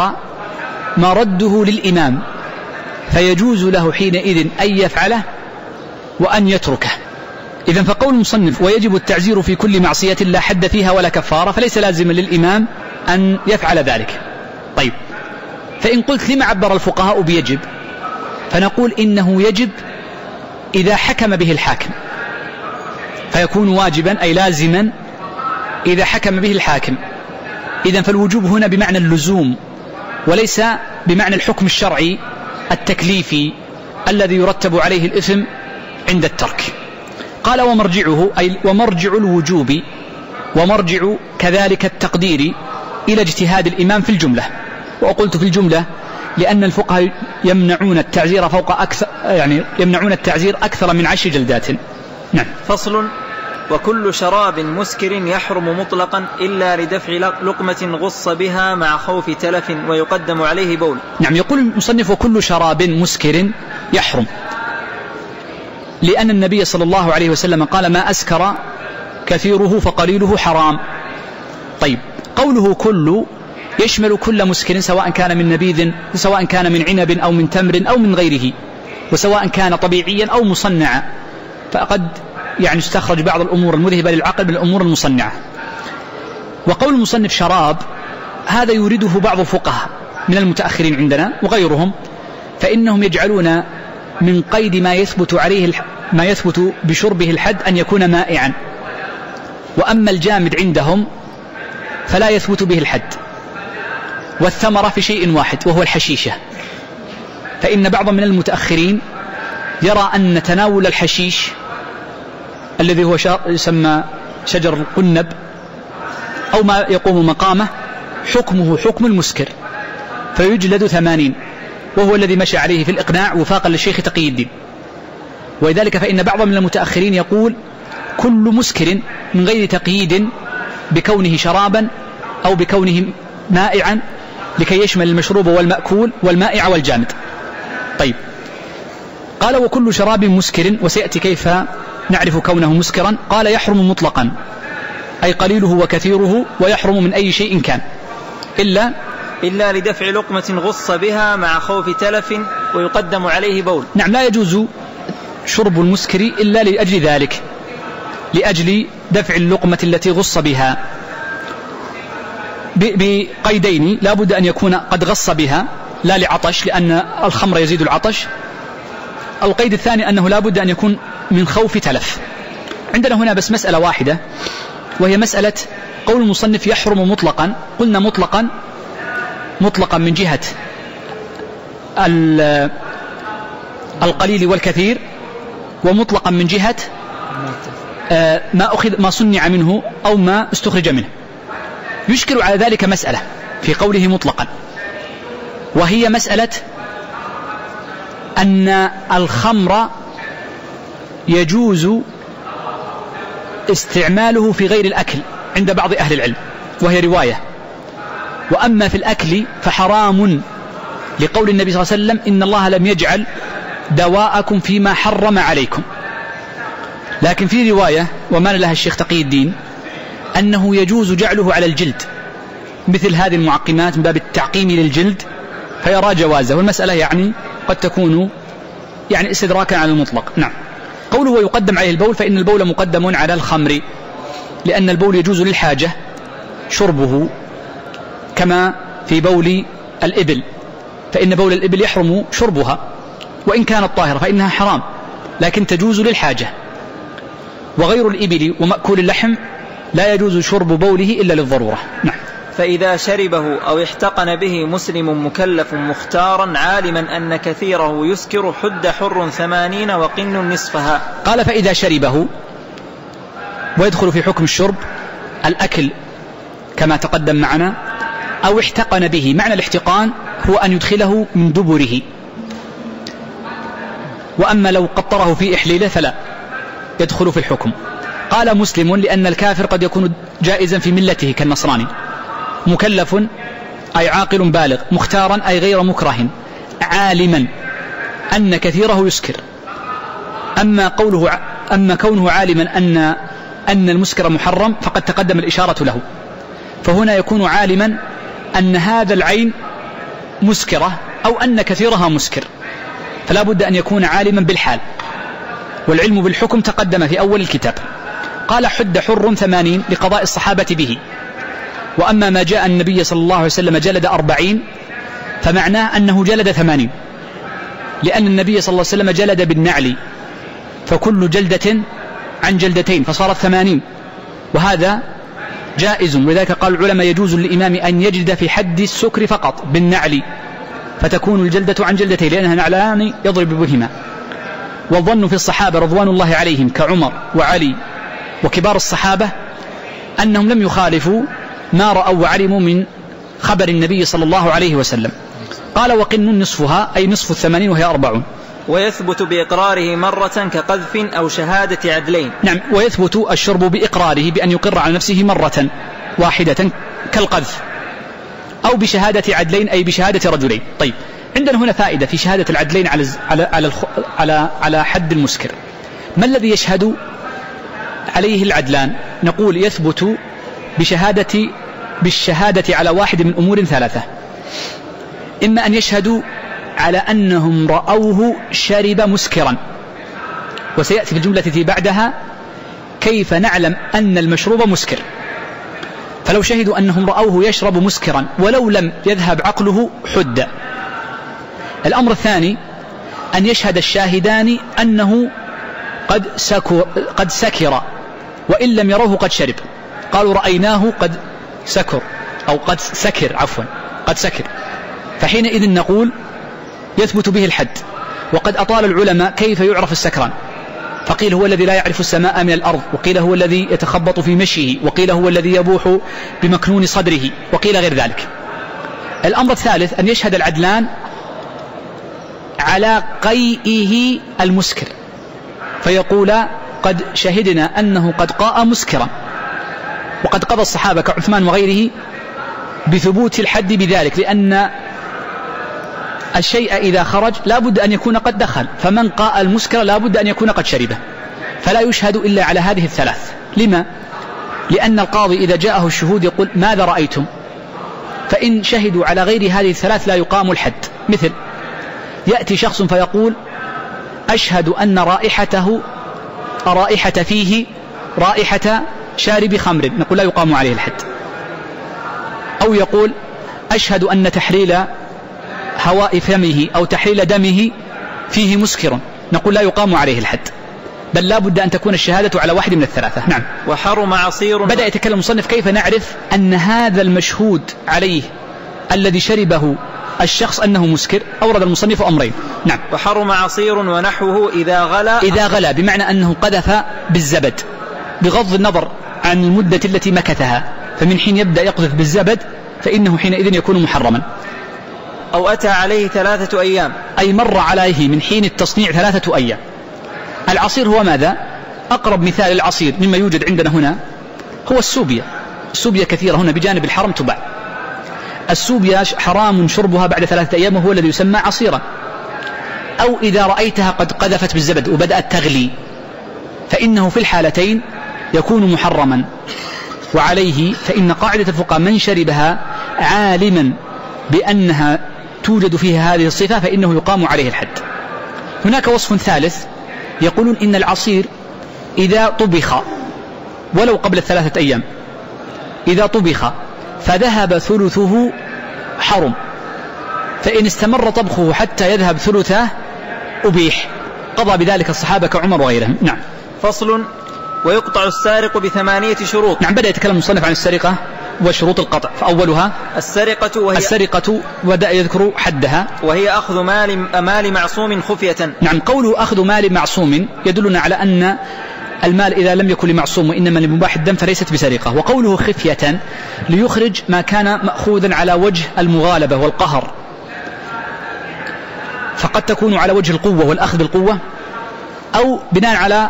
مرده للإمام، فيجوز له حينئذ أن يفعله وأن يتركه. إذن فقول المصنف ويجب التعزير في كل معصية لا حد فيها ولا كفارة، فليس لازما للإمام أن يفعل ذلك. طيب، فإن قلت لما عبر الفقهاء بيجب، فنقول إنه يجب إذا حكم به الحاكم، فيكون واجبا أي لازما إذا حكم به الحاكم. إذن فالوجوب هنا بمعنى اللزوم، وليس بمعنى الحكم الشرعي التكليفي الذي يرتب عليه الإثم عند الترك. قال ومرجعه أي ومرجع الوجوب ومرجع كذلك التقدير إلى اجتهاد الإمام في الجملة. وقلت في الجملة لأن الفقهاء يمنعون التعزير فوق أكثر، يعني يمنعون التعزير أكثر من 10 جلدات. نعم. فصل. وكل شراب مسكر يحرم مطلقا إلا لدفع لقمة غص بها مع خوف تلف ويقدم عليه بول. نعم. يقول المصنف وكل شراب مسكر يحرم، لأن النبي صلى الله عليه وسلم قال ما أسكر كثيره فقليله حرام. طيب، قوله كل يشمل كل مسكر سواء كان من نبيذ، سواء كان من عنب أو من تمر أو من غيره، وسواء كان طبيعيا أو مصنعا، فقد يعني استخرج بعض الأمور المذهبة للعقل من الأمور المصنعة. وقول المصنف شراب هذا يريده بعض الفقهاء من المتأخرين عندنا وغيرهم، فإنهم يجعلون من قيد ما يثبت بشربه الحد أن يكون مائعا، وأما الجامد عندهم فلا يثبت به الحد، والثمرة في شيء واحد وهو الحشيشة. فإن بعض من المتأخرين يرى أن تناول الحشيش الذي هو يسمى شجر القنب أو ما يقوم مقامه حكمه حكم المسكر، فيجلد 80، وهو الذي مشى عليه في الإقناع وفاقا للشيخ تقي الدين. ولذلك فإن بعض من المتأخرين يقول كل مسكر من غير تقييد بكونه شرابا أو بكونه مائعا، لكي يشمل المشروب والمأكول والمائع والجامد. طيب، قال وكل شراب مسكر، وسيأتي كيف نعرف كونه مسكرا. قال يحرم مطلقا أي قليله وكثيره، ويحرم من أي شيء كان إلا لدفع لقمة غص بها مع خوف تلف ويقدم عليه بول. نعم، لا يجوز شرب المسكر إلا لأجل ذلك، لأجل دفع اللقمة التي غص بها، بقيدين: لا بد أن يكون قد غص بها لا لعطش لأن الخمر يزيد العطش. القيد الثاني أنه لا بد أن يكون من خوف تلف. عندنا هنا بس مسألة واحدة، وهي مسألة قول المصنف يحرم مطلقا. قلنا مطلقا من جهة القليل والكثير، ومطلقا من جهة ما صنع منه أو ما استخرج منه. يشكل على ذلك مسألة في قوله مطلقا، وهي مسألة أن الخمر يجوز استعماله في غير الأكل عند بعض أهل العلم، وهي رواية. وأما في الأكل فحرام، لقول النبي صلى الله عليه وسلم إن الله لم يجعل دواءكم فيما حرم عليكم. لكن في رواية ومال لها الشيخ تقي الدين أنه يجوز جعله على الجلد مثل هذه المعقمات من باب التعقيم للجلد، فيرى جوازه، والمسألة يعني قد تكون يعني استدراكا على المطلق. نعم. قوله ويقدم عليه البول، فإن البول مقدم على الخمر، لأن البول يجوز للحاجة شربه كما في بول الإبل، فإن بول الإبل يحرم شربها وإن كانت طاهرة فإنها حرام، لكن تجوز للحاجة. وغير الإبل ومأكول اللحم لا يجوز شرب بوله إلا للضرورة. نعم. فإذا شربه أو احتقن به مسلم مكلف مختارا عالما أن كثيره يسكر حد حر 80 وقن نصفها. قال فإذا شربه، ويدخل في حكم الشرب الأكل كما تقدم معنا، أو احتقن به. معنى الاحتقان هو أن يدخله من دبره، وأما لو قطره في إحليله فلا يدخل في الحكم. قال مسلم لأن الكافر قد يكون جائزا في ملته كالنصراني. مكلف أي عاقل بالغ، مختارا أي غير مكره، عالما أن كثيره يسكر. أما كونه عالما أن المسكر محرم فقد تقدم الإشارة له، فهنا يكون عالما أن هذا العين مسكرة أو أن كثيرها مسكر، فلا بد أن يكون عالما بالحال، والعلم بالحكم تقدم في أول الكتاب. قال حد حر 80 لقضاء الصحابة به. وأما ما جاء النبي صلى الله عليه وسلم جلد 40 فمعناه أنه جلد 80، لأن النبي صلى الله عليه وسلم جلد بالنعل، فكل جلدة عن جلدتين فصارت 80، وهذا جائز. ولذلك قال العلماء يجوز للإمام أن يجلد في حد السكر فقط بالنعل، فتكون الجلدة عن جلدتين لأنها نعلان يضرب بهما. والظن في الصحابة رضوان الله عليهم كعمر وعلي وكبار الصحابة أنهم لم يخالفوا ما رأوا وعلموا من خبر النبي صلى الله عليه وسلم. قال وقن نصفها أي نصف 80 وهي 40. ويثبت بإقراره مرة كقذف أو شهادة عدلين. نعم. ويثبت الشرب بإقراره بأن يقر على نفسه مرة واحدة كالقذف، أو بشهادة عدلين أي بشهادة رجلين. طيب، عندنا هنا فائدة في شهادة العدلين على حد المسكر. ما الذي يشهد عليه العدلان؟ نقول يثبت بالشهادة على واحد من أمور ثلاثة: إما أن يشهدوا على أنهم رأوه شرب مسكرا، وسيأتي في الجملة التي بعدها كيف نعلم أن المشروب مسكر، فلو شهدوا أنهم رأوه يشرب مسكرا ولو لم يذهب عقله حد. الأمر الثاني أن يشهد الشاهدان أنه قد سكر وإن لم يروه قد شرب، قالوا رأيناه قد سكر أو قد سكر قد سكر، فحينئذ نقول يثبت به الحد. وقد أطال العلماء كيف يعرف السكران، فقيل هو الذي لا يعرف السماء من الأرض، وقيل هو الذي يتخبط في مشيه، وقيل هو الذي يبوح بمكنون صدره، وقيل غير ذلك. الأمر الثالث أن يشهد العدلان على قيئه المسكر، فيقول قد شهدنا أنه قد قاء مسكرا. وقد قضى الصحابة كعثمان وغيره بثبوت الحد بذلك، لأن الشيء إذا خرج لا بد أن يكون قد دخل، فمن قاء المسكر لا بد أن يكون قد شربه، فلا يشهد إلا على هذه الثلاث. لما؟ لأن القاضي إذا جاءه الشهود يقول ماذا رأيتم؟ فإن شهدوا على غير هذه الثلاث لا يقام الحد. مثل يأتي شخص فيقول أشهد أن رائحة فيه رائحة شارب خمر، نقول لا يقام عليه الحد. أو يقول أشهد أن تحليل هواء فمه أو تحليل دمه فيه مسكر، نقول لا يقام عليه الحد، بل لا بد أن تكون الشهادة على واحد من الثلاثة. نعم. وحرم عصير. بدأ يتكلم المصنف كيف نعرف أن هذا المشهود عليه الذي شربه الشخص أنه مسكر. أورد المصنف أمرين. نعم. وحرم عصير ونحوه إذا غلا بمعنى أنه قذف بالزبد بغض النظر عن المدة التي مكثها، فمن حين يبدأ يقذف بالزبد فإنه حينئذ يكون محرما. أو أتى عليه 3 أيام أي مر عليه من حين التصنيع 3 أيام. العصير هو ماذا؟ أقرب مثال العصير مما يوجد عندنا هنا هو السوبيا. السوبيا كثيرة هنا بجانب الحرم تباع. السوبيا حرام شربها بعد 3 أيام، وهو الذي يسمى عصيرا. أو إذا رأيتها قد قذفت بالزبد وبدأت تغلي فإنه في الحالتين يكون محرما. وعليه فإن قاعدة الفقهاء من شربها عالما بأنها توجد فيها هذه الصفة فإنه يقام عليه الحد. هناك وصف ثالث، يقولون إن العصير إذا طبخ ولو قبل 3 أيام، إذا طبخ فذهب ثلثه حرم، فإن استمر طبخه حتى يذهب ثلثه أبيح، قضى بذلك الصحابة كعمر وغيرهم. نعم. فصل. ويقطع السارق ب8 شروط. نعم. بدأ يتكلم المصنف عن السرقة وشروط القطع، فأولها السرقة وبدأ يذكر حدها، وهي أخذ مال معصوم خفية. نعم. قوله أخذ مال معصوم يدلنا على أن المال إذا لم يكن لمعصوم وإنما لمباح الدم فليست بسرقة. وقوله خفية ليخرج ما كان مأخوذا على وجه المغالبة والقهر، فقد تكون على وجه القوة والأخذ بالقوة، أو بناء على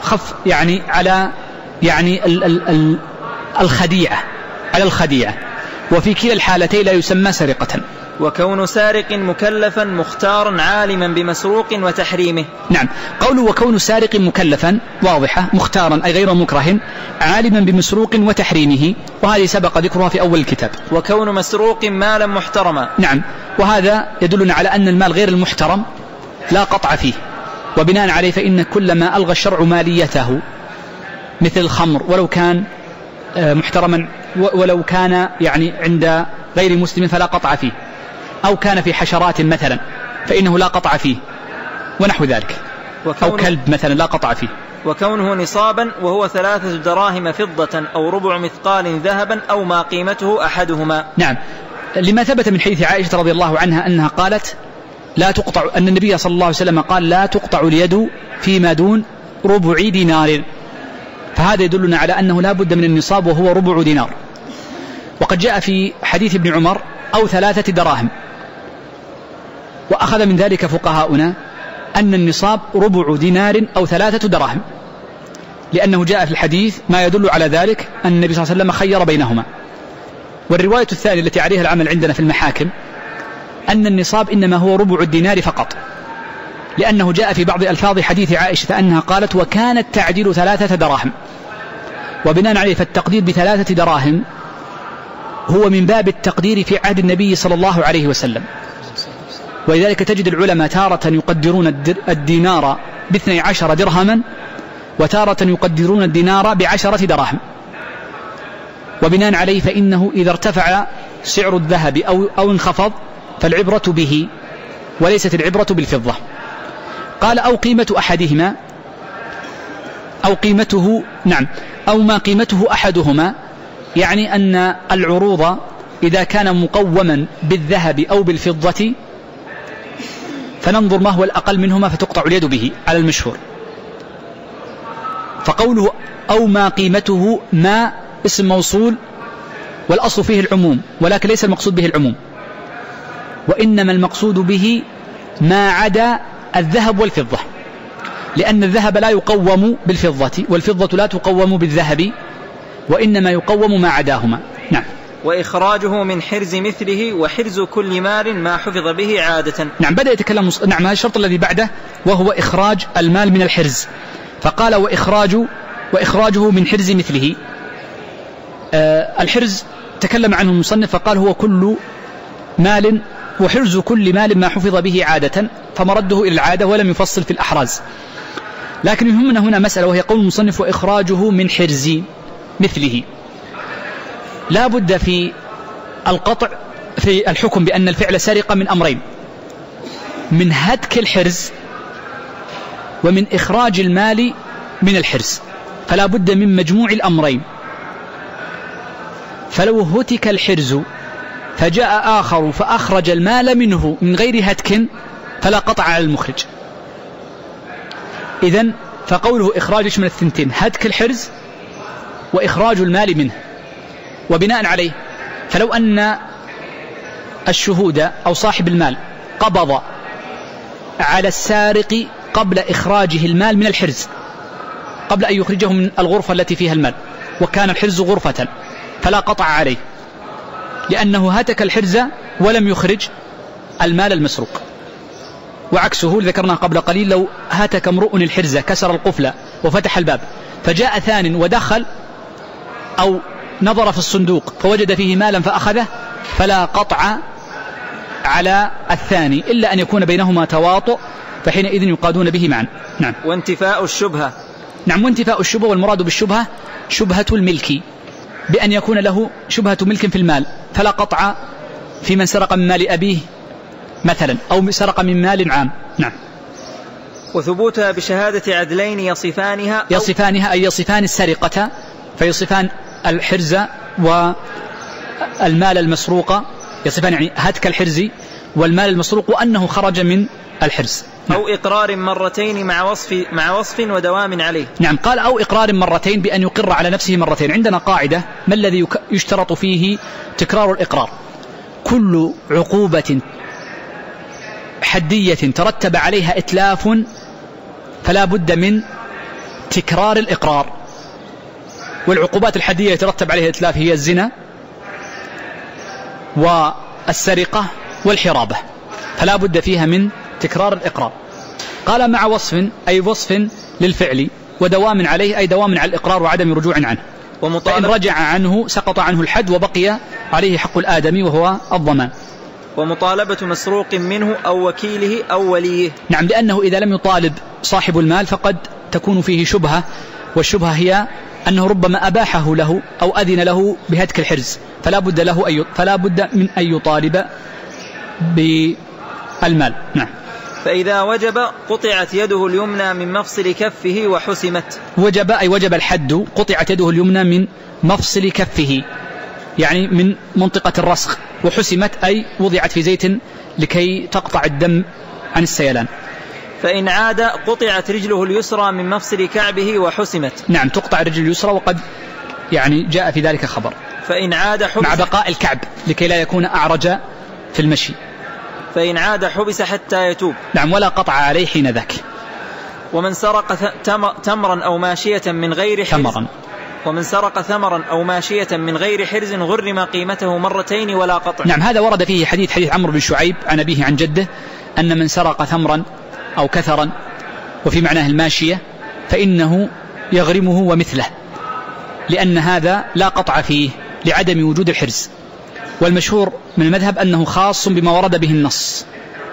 على الخديعة، على الخديعة، وفي كلا الحالتين لا يسمى سرقة. وكون سارق مكلفا مختارا عالما بمسروق وتحريمه. نعم. قوله وكون سارق مكلفا واضحة، مختارا أي غير مكره، عالما بمسروق وتحريمه، وهذه سبق ذكرها في أول الكتاب. وكون مسروق مالا محترما. نعم. وهذا يدلنا على أن المال غير المحترم لا قطع فيه، وبناء عليه فإن كل ما ألغى الشرع ماليته مثل الخمر ولو كان محترما، ولو كان عند غير مسلم فلا قطع فيه، أو كان في حشرات مثلا فإنه لا قطع فيه، ونحو ذلك، أو كلب مثلا لا قطع فيه. وكونه نصابا وهو 3 دراهم فضة أو ربع مثقال ذهبا أو ما قيمته أحدهما. نعم. لما ثبت من حديث عائشة رضي الله عنها أنها قالت لا تقطع، أن النبي صلى الله عليه وسلم قال لا تقطع اليد فيما دون ربع دينار، فهذا يدلنا على أنه لا بد من النصاب وهو ربع دينار. وقد جاء في حديث ابن عمر أو 3 دراهم، وأخذ من ذلك فقهاؤنا أن النصاب ربع دينار أو 3 دراهم، لأنه جاء في الحديث ما يدل على ذلك أن النبي صلى الله عليه وسلم خير بينهما. والرواية الثانية التي عليها العمل عندنا في المحاكم أن النصاب إنما هو ربع الدينار فقط، لأنه جاء في بعض ألفاظ حديث عائشة أنها قالت وكانت تعدل 3 دراهم، وبناء عليه فالتقدير ب3 دراهم هو من باب التقدير في عهد النبي صلى الله عليه وسلم. ولذلك تجد العلماء تارة يقدرون الدينار ب12 درهما، وتارة يقدرون الدينار ب10 دراهم. وبناء عليه فإنه إذا ارتفع سعر الذهب أو انخفض فالعبرة به وليست العبرة بالفضة. قال أو قيمة أحدهما، أو قيمته، نعم، أو ما قيمته أحدهما، يعني أن العروض إذا كان مقوما بالذهب أو بالفضة فننظر ما هو الأقل منهما فتقطع اليد به على المشهور. فقوله أو ما قيمته، ما اسم موصول والأصل فيه العموم، ولكن ليس المقصود به العموم، وإنما المقصود به ما عدا الذهب والفضة، لأن الذهب لا يقوم بالفضة والفضة لا تقوم بالذهب، وإنما يقوم ما عداهما. نعم. وإخراجه من حرز مثله وحرز كل مال ما حفظ به عادة. نعم. بدأ يتكلم. نعم. هذا الشرط الذي بعده وهو إخراج المال من الحرز، فقال وإخراجه من حرز مثله. الحرز تكلم عنه المصنف فقال هو كل مال، وحرز كل مال ما حفظ به عادة، فمرده إلى العادة ولم يفصل في الأحراز. لكن يهمنا هنا مسألة، وهي قول المصنف وإخراجه من حرز مثله. لا بد في القطع في الحكم بأن الفعل سرقة من أمرين: من هتك الحرز ومن إخراج المال من الحرز، فلا بد من مجموع الأمرين. فلو هتك الحرز فجاء آخر فأخرج المال منه من غير هتك فلا قطع على المخرج. إذن فقوله إخراج يشمل الثنتين: هتك الحرز وإخراج المال منه. وبناء عليه فلو أن الشهود أو صاحب المال قبض على السارق قبل إخراجه المال من الحرز، قبل أن يخرجه من الغرفة التي فيها المال، وكان الحرز غرفة، فلا قطع عليه، لأنه هتك الحرز ولم يخرج المال المسروق. وعكسه ذكرنا قبل قليل: لو هتك امرؤ الحرز كسر القفل وفتح الباب، فجاء ثان ودخل أو نظر في الصندوق فوجد فيه مالا فأخذه، فلا قطع على الثاني إلا أن يكون بينهما تواطؤ، فحينئذ يقادون به معا. نعم. وانتفاء الشبهة. نعم، وانتفاء الشبهة، والمراد بالشبهة شبهة الملك، بأن يكون له شبهة ملك في المال، فلا قطع في من سرق من مال أبيه مثلا أو سرق من مال عام. نعم. وثبوتها بشهادة عدلين يصفانها أي يصفان السرقة، فيصفان الحرز والمال المسروق، يصفان يعني هتك الحرز والمال المسروق وأنه خرج من الحرز. أو إقرار مرتين مع وصف ودوام عليه. نعم، قال أو إقرار مرتين، بأن يقر على نفسه مرتين. عندنا قاعدة: ما الذي يشترط فيه تكرار الإقرار؟ كل عقوبة حدية ترتب عليها إتلاف فلا بد من تكرار الإقرار. والعقوبات الحدية يترتب عليها إتلاف هي الزنا والسرقة والحرابة، فلا بد فيها من تكرار الإقرار. قال مع وصف أي وصف للفعل، ودوام عليه أي دوام على الإقرار وعدم رجوع عنه، فإن رجع عنه سقط عنه الحد وبقي عليه حق الآدمي وهو الضمان. ومطالبة مسروق منه أو وكيله أو وليه. نعم، لأنه إذا لم يطالب صاحب المال فقد تكون فيه شبهة، والشبهة هي أنه ربما أباحه له أو أذن له بهتك الحرز، فلا بد من أن يطالب بالمال. نعم. فإذا وجب قطعت يده اليمنى من مفصل كفه وحسمت. وجب أي وجب الحد، قطعت يده اليمنى من مفصل كفه، يعني من منطقة الرسخ، وحسمت أي وضعت في زيت لكي تقطع الدم عن السيلان. فإن عاد قطعت رجله اليسرى من مفصل كعبه وحسمت. نعم، تقطع رجل اليسرى، وقد يعني جاء في ذلك خبر. فإن عاد حبس مع بقاء الكعب لكي لا يكون أعرج في المشي. فإن عاد حبس حتى يتوب. نعم، ولا قطع عليه حين ذاك. ومن سرق تمرا أو ماشية من غير حرز ومن سرق ثمرا أو ماشية من غير حرز غرم قيمته مرتين ولا قطع. نعم، هذا ورد فيه حديث عمرو بن شعيب عن أبيه عن جده أن من سرق ثمرا أو كثرا وفي معناه الماشية فإنه يغرمه ومثله، لأن هذا لا قطع فيه لعدم وجود الحرز. والمشهور من المذهب أنه خاص بما ورد به النص.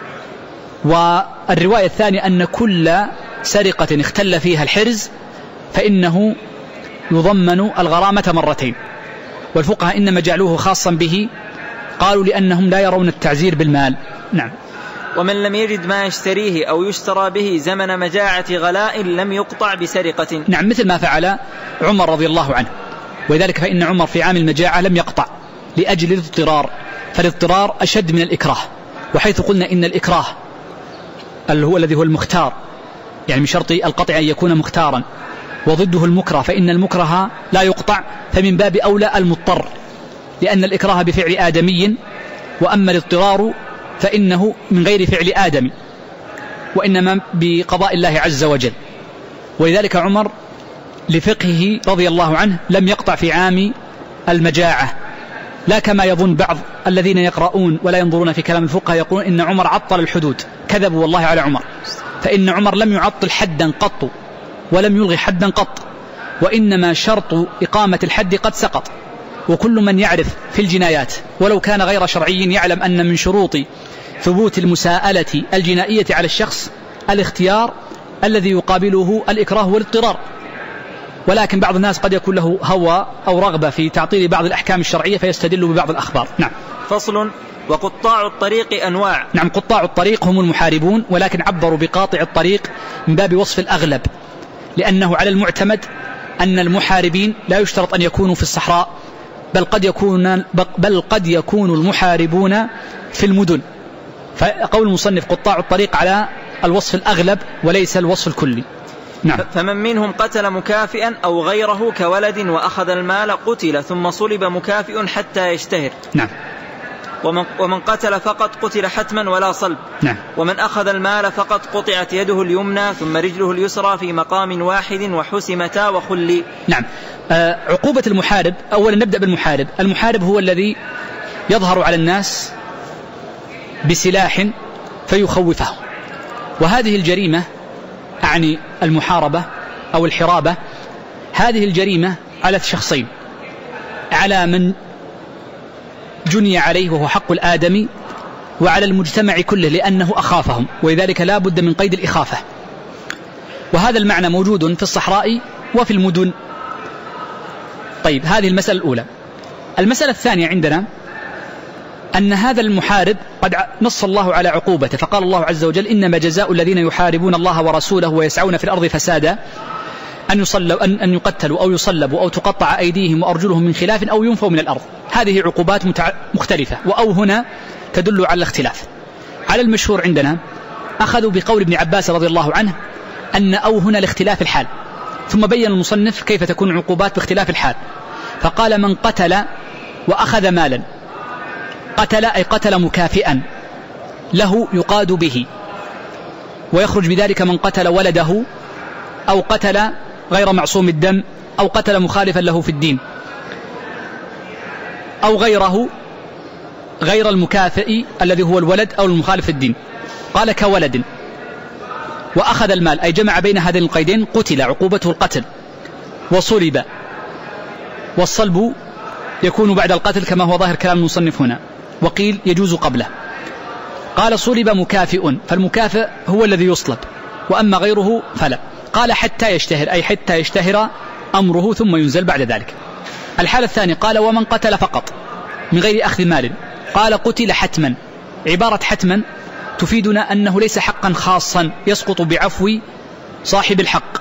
والرواية الثانية أن كل سرقة اختل فيها الحرز فإنه يضمن الغرامة مرتين. والفقهاء إنما جعلوه خاصا به، قالوا لأنهم لا يرون التعزير بالمال. نعم. ومن لم يجد ما يشتريه أو يشترى به زمن مجاعة غلاء لم يقطع بسرقة. نعم، مثل ما فعل عمر رضي الله عنه، ولذلك فإن عمر في عام المجاعة لم يقطع لأجل الاضطرار، فالاضطرار أشد من الإكراه. وحيث قلنا إن الإكراه الذي هو المختار، يعني من شرط القطع أن يكون مختارا، وضده المكره، فإن المكره لا يقطع، فمن باب أولى المضطر، لأن الإكراه بفعل آدمي، وأما الاضطرار فإنه من غير فعل آدمي، وإنما بقضاء الله عز وجل. ولذلك عمر لفقهه رضي الله عنه لم يقطع في عام المجاعة، لا كما يظن بعض الذين يقرؤون ولا ينظرون في كلام الفقهاء يقولون إن عمر عطل الحدود. كذبوا والله على عمر، فإن عمر لم يعطل حدا قط ولم يلغي حدا قط، وإنما شرط إقامة الحد قد سقط. وكل من يعرف في الجنايات ولو كان غير شرعي يعلم أن من شروط ثبوت المساءلة الجنائية على الشخص الاختيار الذي يقابله الإكراه والاضطرار. ولكن بعض الناس قد يكون له هوى أو رغبة في تعطيل بعض الأحكام الشرعية فيستدل ببعض الأخبار. نعم. فصل. وقطاع الطريق أنواع. نعم، قطاع الطريق هم المحاربون، ولكن عبروا بقاطع الطريق من باب وصف الأغلب، لأنه على المعتمد أن المحاربين لا يشترط أن يكونوا في الصحراء، بل قد يكون المحاربون في المدن. فقول المصنف قطاع الطريق على الوصف الأغلب وليس الوصف الكلي. نعم. فمن منهم قتل مكافئا أو غيره كولد وأخذ المال قتل ثم صلب مكافئ حتى يشتهر. نعم. ومن قتل فقط قتل حتما ولا صلب. نعم. ومن أخذ المال فقط قطعت يده اليمنى ثم رجله اليسرى في مقام واحد وحسمتا وخلي. نعم. عقوبة المحارب، أولا نبدأ بالمحارب. المحارب هو الذي يظهر على الناس بسلاح فيخوفهم، وهذه الجريمة أعني المحاربة أو الحرابة، هذه الجريمة على شخصين: على من جني عليه وهو حق الآدمي، وعلى المجتمع كله لأنه أخافهم، ولذلك لا بد من قيد الإخافة. وهذا المعنى موجود في الصحراء وفي المدن. طيب، هذه المسألة الأولى. المسألة الثانية عندنا أن هذا المحارب قد نص الله على عقوبته، فقال الله عز وجل: إنما جزاء الذين يحاربون الله ورسوله ويسعون في الأرض فسادا أن يقتلوا أو يصلبوا أو تقطع أيديهم وأرجلهم من خلاف أو ينفوا من الأرض. هذه عقوبات مختلفة، وأو هنا تدل على الاختلاف. على المشهور عندنا أخذوا بقول ابن عباس رضي الله عنه أن أو هنا لاختلاف الحال، ثم بين المصنف كيف تكون العقوبات باختلاف الحال، فقال: من قتل وأخذ مالا، قتل أي قتل مكافئا له يقاد به، ويخرج بذلك من قتل ولده أو قتل غير معصوم الدم أو قتل مخالفا له في الدين أو غيره غير المكافئ الذي هو الولد أو المخالف في الدين. قال: كولد وأخذ المال، أي جمع بين هذين القيدين، قتل عقوبته القتل، وصلب، والصلب يكون بعد القتل كما هو ظاهر كلام المصنف هنا، وقيل يجوز قبله. قال: صلب مكافئ، فالمكافئ هو الذي يصلب، وأما غيره فلا. قال: حتى يشتهر، أي حتى يشتهر أمره ثم ينزل بعد ذلك. الحالة الثانية قال: ومن قتل فقط من غير أخذ مال، قال: قتل حتما. عبارة حتما تفيدنا أنه ليس حقا خاصا يسقط بعفو صاحب الحق،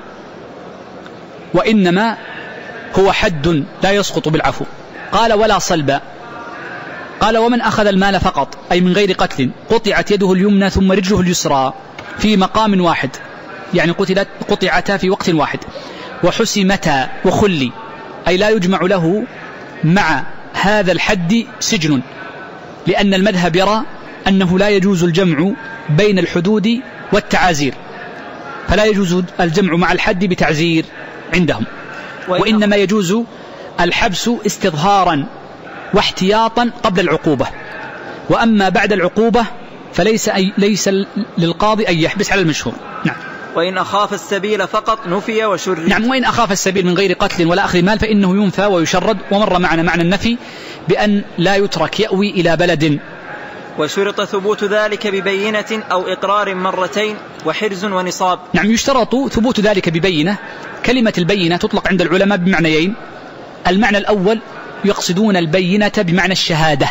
وإنما هو حد لا يسقط بالعفو. قال: ولا صلب. قال: ومن أخذ المال فقط، أي من غير قتل، قطعت يده اليمنى ثم رجله اليسرى في مقام واحد، يعني قطعتا في وقت واحد، وحسمتا وخلي، أي لا يجمع له مع هذا الحد سجن، لأن المذهب يرى أنه لا يجوز الجمع بين الحدود والتعازير، فلا يجوز الجمع مع الحد بتعزير عندهم، وإنما يجوز الحبس استظهارا واحتياطا قبل العقوبة، وأما بعد العقوبة ليس للقاضي أن يحبس على المشهور. نعم. وإن أخاف السبيل فقط نفي وشرد. نعم، وإن أخاف السبيل من غير قتل ولا أخذ مال فإنه ينفى ويشرد، ومر معنا معنى النفي بأن لا يترك يأوي إلى بلد. وشرط ثبوت ذلك ببينة أو إقرار مرتين وحرز ونصاب. نعم، يشترط ثبوت ذلك ببينة. كلمة البينة تطلق عند العلماء بمعنيين: المعنى الأول يقصدون البينة بمعنى الشهادة،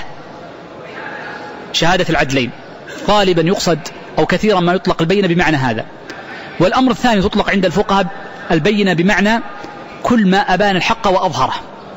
شهادة العدلين، غالبا يقصد أو كثيرا ما يطلق البينة بمعنى هذا. والأمر الثاني تطلق عند الفقهاء البينة بمعنى كل ما أبان الحق وأظهره.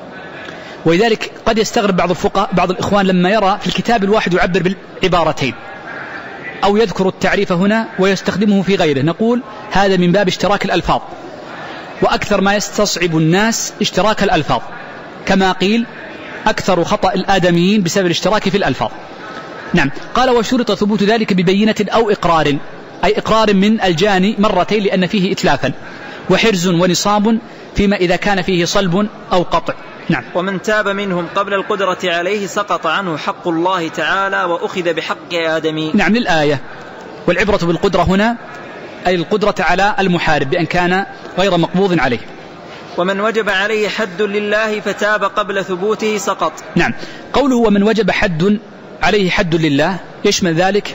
ولذلك قد يستغرب بعض الإخوان لما يرى في الكتاب الواحد يعبر بالعبارتين، أو يذكر التعريف هنا ويستخدمه في غيره. نقول هذا من باب اشتراك الألفاظ، وأكثر ما يستصعب الناس اشتراك الألفاظ، كما قيل أكثر خطأ الآدميين بسبب الاشتراك في الألفاظ. نعم. قال: وشرط ثبوت ذلك ببينة أو إقرار، أي إقرار من الجاني مرتين لأن فيه إتلافا، وحرز ونصاب فيما إذا كان فيه صلب أو قطع. نعم. ومن تاب منهم قبل القدرة عليه سقط عنه حق الله تعالى وأخذ بحق آدمي. نعم، للآية. والعبرة بالقدرة هنا أي القدرة على المحارب بأن كان غير مقبوض عليه. ومن وجب عليه حد لله فتاب قبل ثبوته سقط. نعم. قوله ومن وجب حد عليه حد لله يشمل ذلك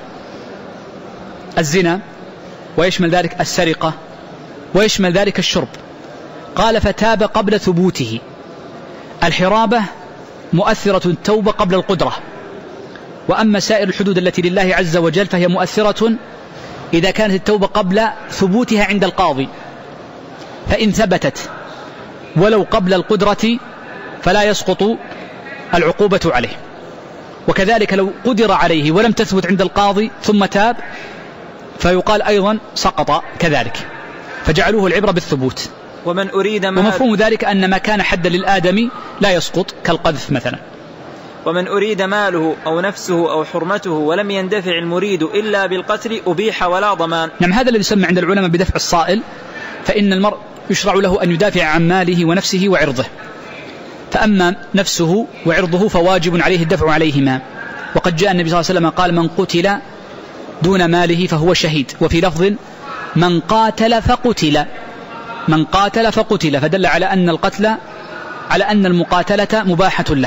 الزنا، ويشمل ذلك السرقة، ويشمل ذلك الشرب. قال: فتاب قبل ثبوته. الحرابة مؤثرة التوبة قبل القدرة، وأما سائر الحدود التي لله عز وجل فهي مؤثرة إذا كانت التوبة قبل ثبوتها عند القاضي، فإن ثبتت ولو قبل القدرة فلا يسقط العقوبة عليه. وكذلك لو قدر عليه ولم تثبت عند القاضي ثم تاب فيقال أيضا سقط كذلك، فجعلوه العبرة بالثبوت. ومفهوم ذلك أن ما كان حدا للآدمي لا يسقط كالقذف مثلا. ومن أريد ماله أو نفسه أو حرمته ولم يندفع المريد إلا بالقتل أبيح ولا ضمان. نعم، هذا الذي يسمى عند العلماء بدفع الصائل، فإن المرء يشرع له أن يدافع عن ماله ونفسه وعرضه، فأما نفسه وعرضه فواجب عليه الدفع عليهما. وقد جاء النبي صلى الله عليه وسلم قال: من قتل دون ماله فهو شهيد، وفي لفظ: من قاتل فقتل. من قاتل فقتل، فدل على أن القتل على أن المقاتلة مباحة له.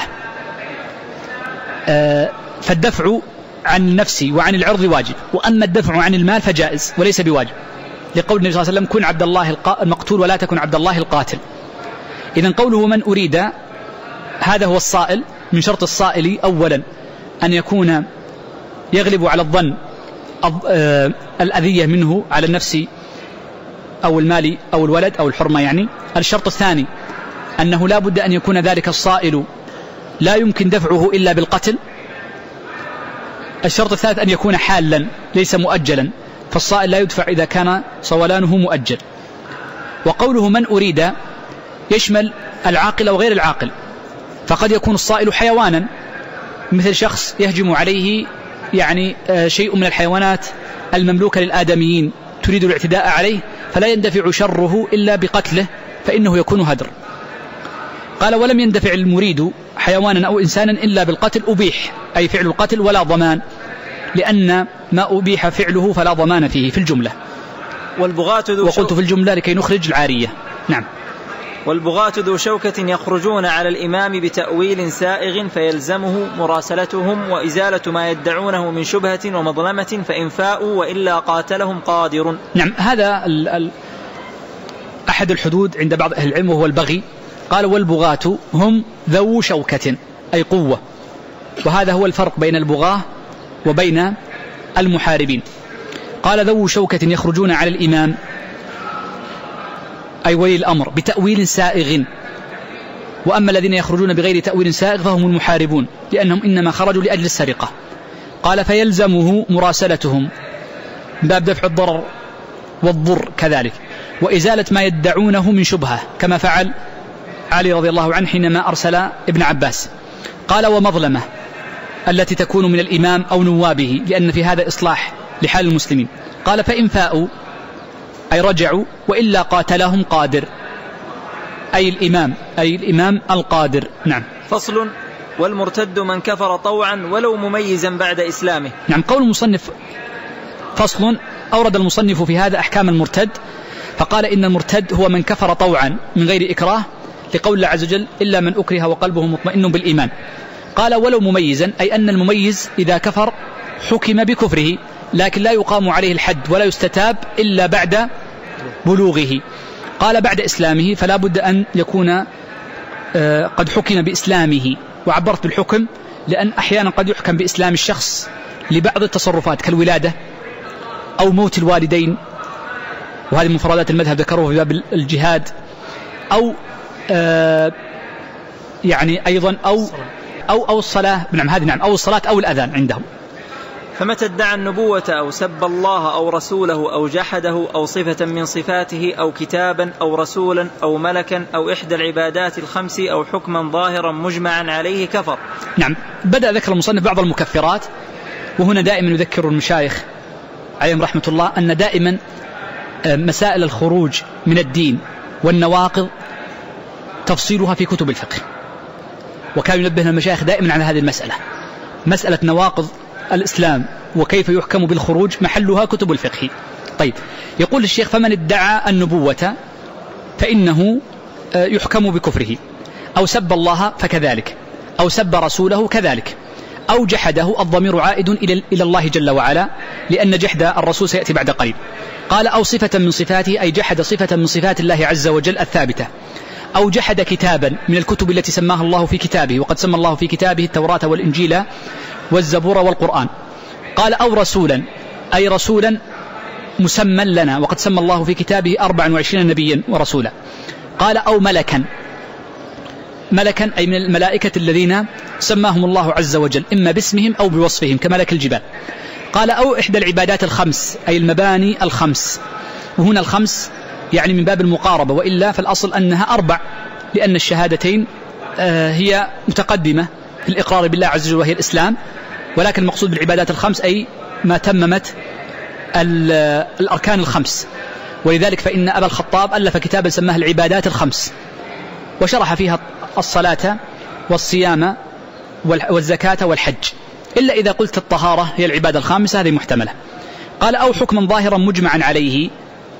فالدفع عن النفس وعن العرض واجب، وأما الدفع عن المال فجائز وليس بواجب، لقول النبي صلى الله عليه وسلم: كن عبد الله المقتول ولا تكن عبد الله القاتل. إذن قوله من أريد، هذا هو الصائل. من شرط الصائل أولا أن يكون يغلب على الظن الأذية منه على النفس أو المال أو الولد أو الحرمة يعني. الشرط الثاني أنه لا بد أن يكون ذلك الصائل لا يمكن دفعه إلا بالقتل. الشرط الثالث أن يكون حالا ليس مؤجلا، فالصائل لا يدفع إذا كان صولانه مؤجل. وقوله من أريد يشمل العاقل وغير العاقل، فقد يكون الصائل حيوانا، مثل شخص يهجم عليه يعني شيء من الحيوانات المملوكة للآدميين تريد الاعتداء عليه، فلا يندفع شره إلا بقتله، فإنه يكون هدر. قال: ولم يندفع المريد حيوانا أو إنسانا إلا بالقتل أبيح، أي فعل القتل ولا ضمان، لأن ما أبيح فعله فلا ضمان فيه في الجملة. وقلت في الجملة لكي نخرج العارية. نعم. والبغاة ذو شوكة يخرجون على الإمام بتأويل سائغ فيلزمه مراسلتهم وإزالة ما يدعونه من شبهة ومظلمة، فإن فاءوا وإلا قاتلهم قادر. نعم، هذا أحد الحدود عند بعض أهل العلم وهو البغي. قال: والبغاة هم ذو شوكة أي قوة، وهذا هو الفرق بين البغاة وبين المحاربين. قال: ذو شوكة يخرجون على الإمام أي ولي الأمر بتأويل سائغ، وأما الذين يخرجون بغير تأويل سائغ فهم المحاربون، لأنهم إنما خرجوا لأجل السرقة. قال: فيلزمه مراسلتهم، باب دفع الضرر والضر كذلك، وإزالة ما يدعونه من شبهة، كما فعل علي رضي الله عنه حينما أرسل ابن عباس. قال: ومظلمة التي تكون من الإمام أو نوابه، لأن في هذا إصلاح لحال المسلمين. قال: فإن فاءوا أي رجعوا وإلا قاتلهم قادر، أي الإمام القادر. نعم. فصل: والمرتد من كفر طوعا ولو مميزا بعد إسلامه. نعم. قول المصنف فصل، أورد المصنف في هذا أحكام المرتد، فقال: إن المرتد هو من كفر طوعا من غير إكراه، لقول الله عز وجل: إلا من أكره وقلبه مطمئن بالإيمان. قال: ولو مميزا، أي أن المميز إذا كفر حكم بكفره، لكن لا يقام عليه الحد ولا يستتاب إلا بعد بلوغه. قال: بعد إسلامه، فلا بد أن يكون قد حكم بإسلامه. وعبرت بالحكم لأن أحيانا قد يحكم بإسلام الشخص لبعض التصرفات كالولادة أو موت الوالدين، وهذه مفردات المذهب ذكروه في باب الجهاد، أو يعني أيضا أو الصلاة. نعم، هذه نعم، أو الصلاة أو الأذان عندهم. فمتى ادعى النبوة أو سب الله أو رسوله أو جحده أو صفة من صفاته أو كتابا أو رسولا أو ملكا أو إحدى العبادات الخمس أو حكما ظاهرا مجمعا عليه كفر. نعم. بدأ ذكر المصنف بعض المكفرات، وهنا دائما يذكر المشايخ عليهم رحمة الله أن دائما مسائل الخروج من الدين والنواقض تفصيلها في كتب الفقه، وكان ينبهنا المشايخ دائما على هذه المسألة، مسألة نواقض الإسلام وكيف يحكم بالخروج محلها كتب الفقه. طيب، يقول الشيخ: فمن ادعى النبوة فإنه يحكم بكفره، أو سب الله فكذلك، أو سب رسوله كذلك، أو جحده، الضمير عائد إلى الله جل وعلا، لأن جحد الرسول سيأتي بعد قليل. قال: أو صفة من صفاته، أي جحد صفة من صفات الله عز وجل الثابتة، أو جحد كتابا من الكتب التي سماها الله في كتابه، وقد سمى الله في كتابه التوراة والإنجيل والزبور والقرآن. قال: أو رسولا، أي رسولا مسمى لنا، وقد سمى الله في كتابه 24 نبيا ورسولا. قال: أو ملكا، أي من الملائكة الذين سماهم الله عز وجل إما باسمهم أو بوصفهم كملك الجبال. قال: أو إحدى العبادات الخمس، أي المباني الخمس، وهنا الخمس يعني من باب المقاربة، وإلا فالأصل أنها 4، لأن الشهادتين هي متقدمة في الإقرار بالله عز وجل وهي الإسلام، ولكن المقصود بالعبادات الخمس أي ما تممت الأركان الخمس. ولذلك فإن أبا الخطاب ألف كتابا سماه العبادات الخمس، وشرح فيها الصلاة والصيام والزكاة والحج، إلا إذا قلت الطهارة هي العبادة الخامسة، هذه محتملة. قال: أو حكما ظاهرا مجمعا عليه،